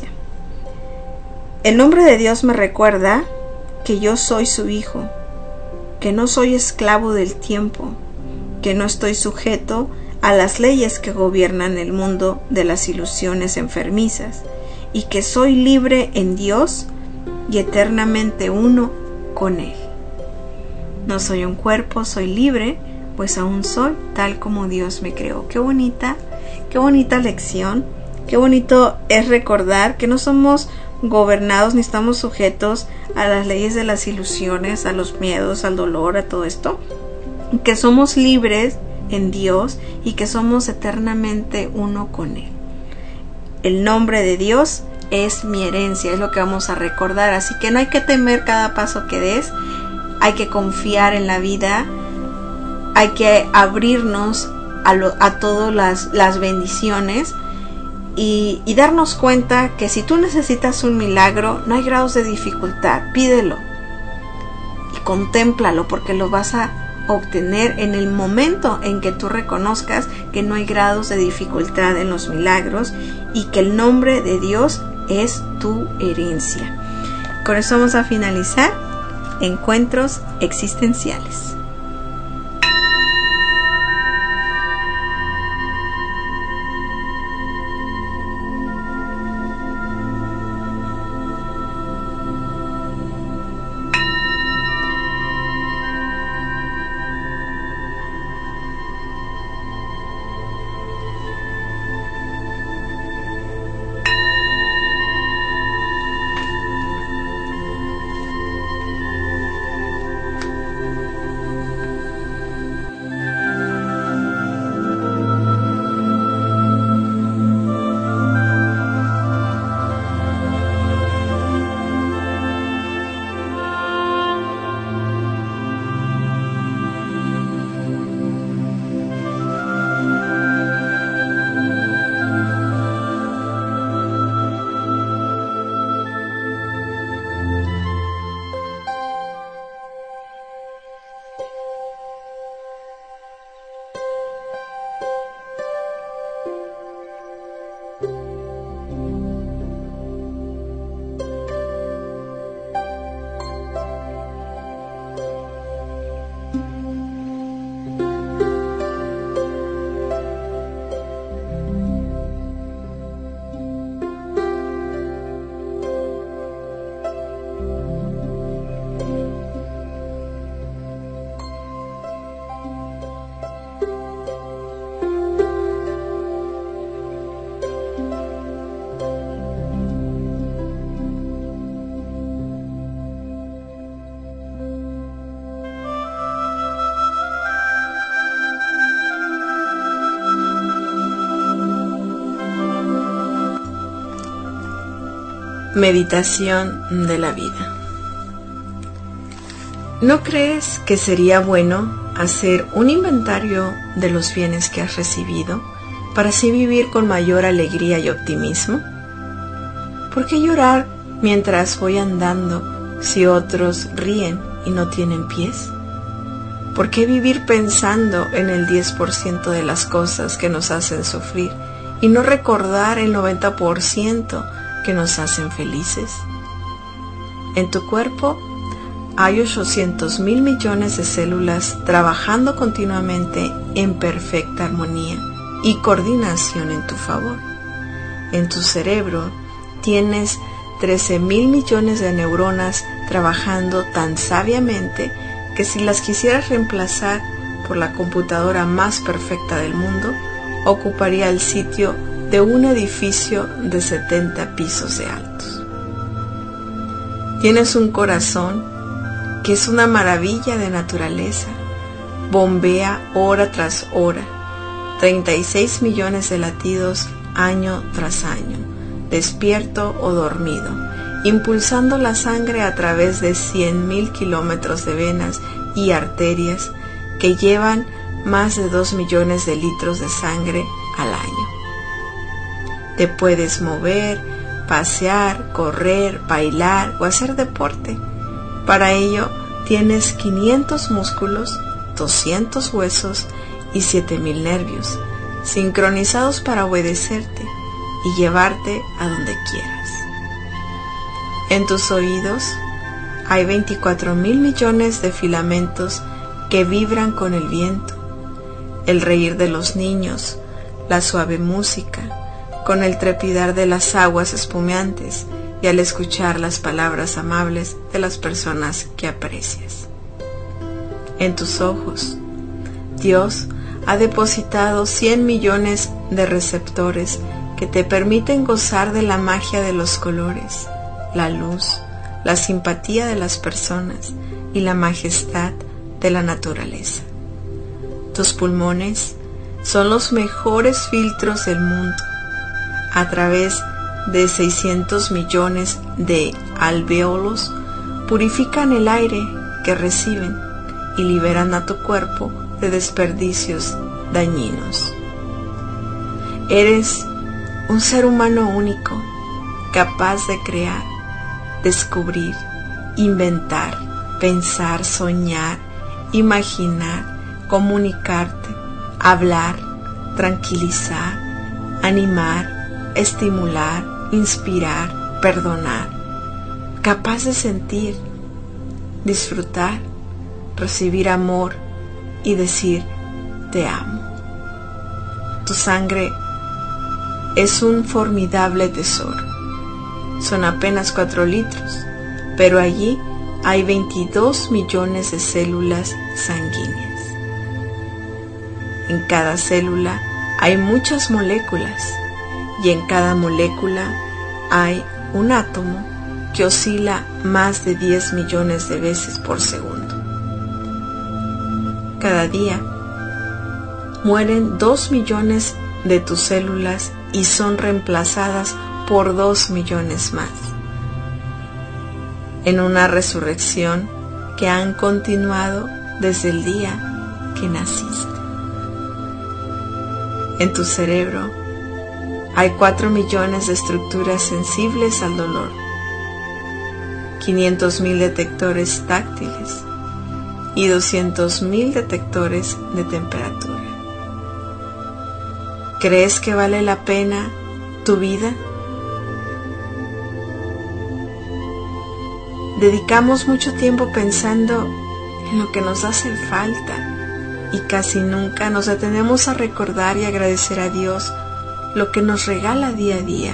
El nombre de Dios me recuerda que yo soy su hijo, que no soy esclavo del tiempo, que no estoy sujeto a las leyes que gobiernan el mundo de las ilusiones enfermizas, y que soy libre en Dios y eternamente uno con Él. No soy un cuerpo, soy libre, pues aún soy tal como Dios me creó. Qué bonita, qué bonita lección, qué bonito es recordar que no somos gobernados ni estamos sujetos a las leyes de las ilusiones, a los miedos, al dolor, a todo esto, que somos libres en Dios y que somos eternamente uno con Él. El nombre de Dios es mi herencia, es lo que vamos a recordar, así que no hay que temer cada paso que des, hay que confiar en la vida, hay que abrirnos a, lo, a todas las, las bendiciones y, y darnos cuenta que si tú necesitas un milagro, no hay grados de dificultad, pídelo y contémplalo, porque lo vas a obtener en el momento en que tú reconozcas que no hay grados de dificultad en los milagros y que el nombre de Dios es tu herencia. Con eso vamos a finalizar Encuentros Existenciales. Meditación de la vida. ¿No crees que sería bueno hacer un inventario de los bienes que has recibido para así vivir con mayor alegría y optimismo? ¿Por qué llorar mientras voy andando si otros ríen y no tienen pies? ¿Por qué vivir pensando en el diez por ciento de las cosas que nos hacen sufrir y no recordar el noventa por ciento que nos hacen felices? En tu cuerpo hay ochocientos mil millones de células trabajando continuamente en perfecta armonía y coordinación en tu favor. En tu cerebro tienes trece mil millones de neuronas trabajando tan sabiamente que si las quisieras reemplazar por la computadora más perfecta del mundo, ocuparía el sitio de un edificio de setenta pisos de altos. Tienes un corazón que es una maravilla de naturaleza. Bombea hora tras hora, treinta y seis millones de latidos año tras año, despierto o dormido, impulsando la sangre a través de cien mil kilómetros de venas y arterias que llevan más de dos millones de litros de sangre al año. Te puedes mover, pasear, correr, bailar o hacer deporte. Para ello tienes quinientos músculos, doscientos huesos y siete mil nervios, sincronizados para obedecerte y llevarte a donde quieras. En tus oídos hay veinticuatro mil millones de filamentos que vibran con el viento, el reír de los niños, la suave música, con el trepidar de las aguas espumeantes y al escuchar las palabras amables de las personas que aprecias. En tus ojos, Dios ha depositado cien millones de receptores que te permiten gozar de la magia de los colores, la luz, la simpatía de las personas y la majestad de la naturaleza. Tus pulmones son los mejores filtros del mundo. A través de seiscientos millones de alvéolos purifican el aire que reciben y liberan a tu cuerpo de desperdicios dañinos. Eres un ser humano único, capaz de crear, descubrir, inventar, pensar, soñar, imaginar, comunicarte, hablar, tranquilizar, animar, estimular, inspirar, perdonar, capaz de sentir, disfrutar, recibir amor y decir te amo. Tu sangre es un formidable tesoro. Son apenas cuatro litros, pero allí hay veintidós millones de células sanguíneas. En cada célula hay muchas moléculas y en cada molécula hay un átomo que oscila más de diez millones de veces por segundo. Cada día mueren dos millones de tus células y son reemplazadas por dos millones más, en una resurrección que han continuado desde el día que naciste. En tu cerebro hay cuatro millones de estructuras sensibles al dolor, quinientos mil detectores táctiles y doscientos mil detectores de temperatura. ¿Crees que vale la pena tu vida? Dedicamos mucho tiempo pensando en lo que nos hace falta y casi nunca nos detenemos a recordar y agradecer a Dios lo que nos regala día a día.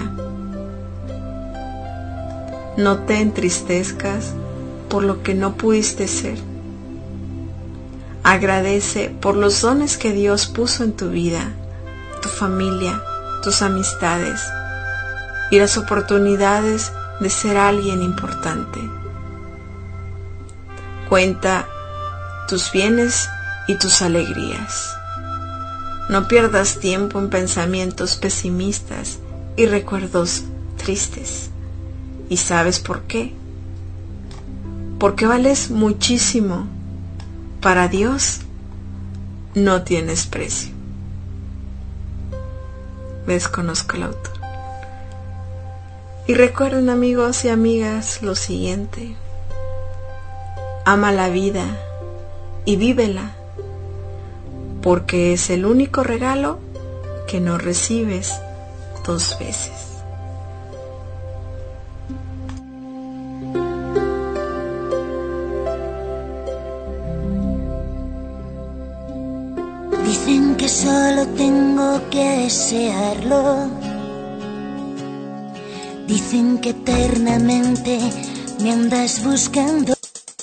No te entristezcas por lo que no pudiste ser. Agradece por los dones que Dios puso en tu vida, tu familia, tus amistades y las oportunidades de ser alguien importante. Cuenta tus bienes y tus alegrías. No pierdas tiempo en pensamientos pesimistas y recuerdos tristes. ¿Y sabes por qué? Porque vales muchísimo. Para Dios no tienes precio. Desconozco el autor. Y recuerden, amigos y amigas, lo siguiente: ama la vida y vívela, porque es el único regalo que no recibes dos veces. Dicen que solo tengo que desearlo, Dicen que eternamente me andas buscando.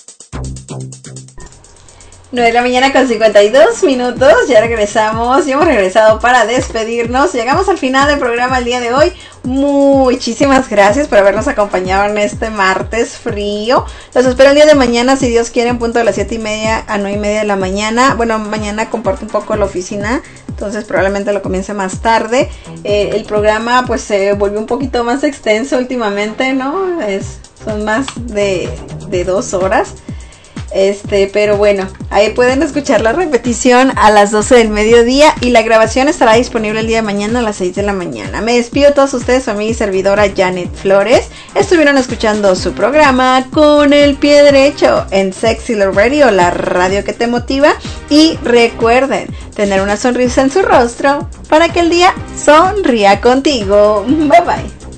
nueve de la mañana con cincuenta y dos minutos, ya regresamos, ya hemos regresado para despedirnos, llegamos al final del programa el día de hoy. Muchísimas gracias por habernos acompañado en este martes frío. Los espero el día de mañana, si Dios quiere, en punto de las siete y media a nueve y media de la mañana. Bueno, mañana comparto un poco la oficina, entonces probablemente lo comience más tarde. Eh, el programa pues se volvió un poquito más extenso últimamente, ¿no? Es, son más de, de dos horas. Este, pero bueno, ahí pueden escuchar la repetición a las doce del mediodía y la grabación estará disponible el día de mañana a las seis de la mañana. Me despido a todos ustedes, su amiga y servidora Janet Flores. Estuvieron escuchando su programa Con el Pie Derecho en Sexy Love Radio, la radio que te motiva. Y recuerden tener una sonrisa en su rostro para que el día sonría contigo. Bye bye.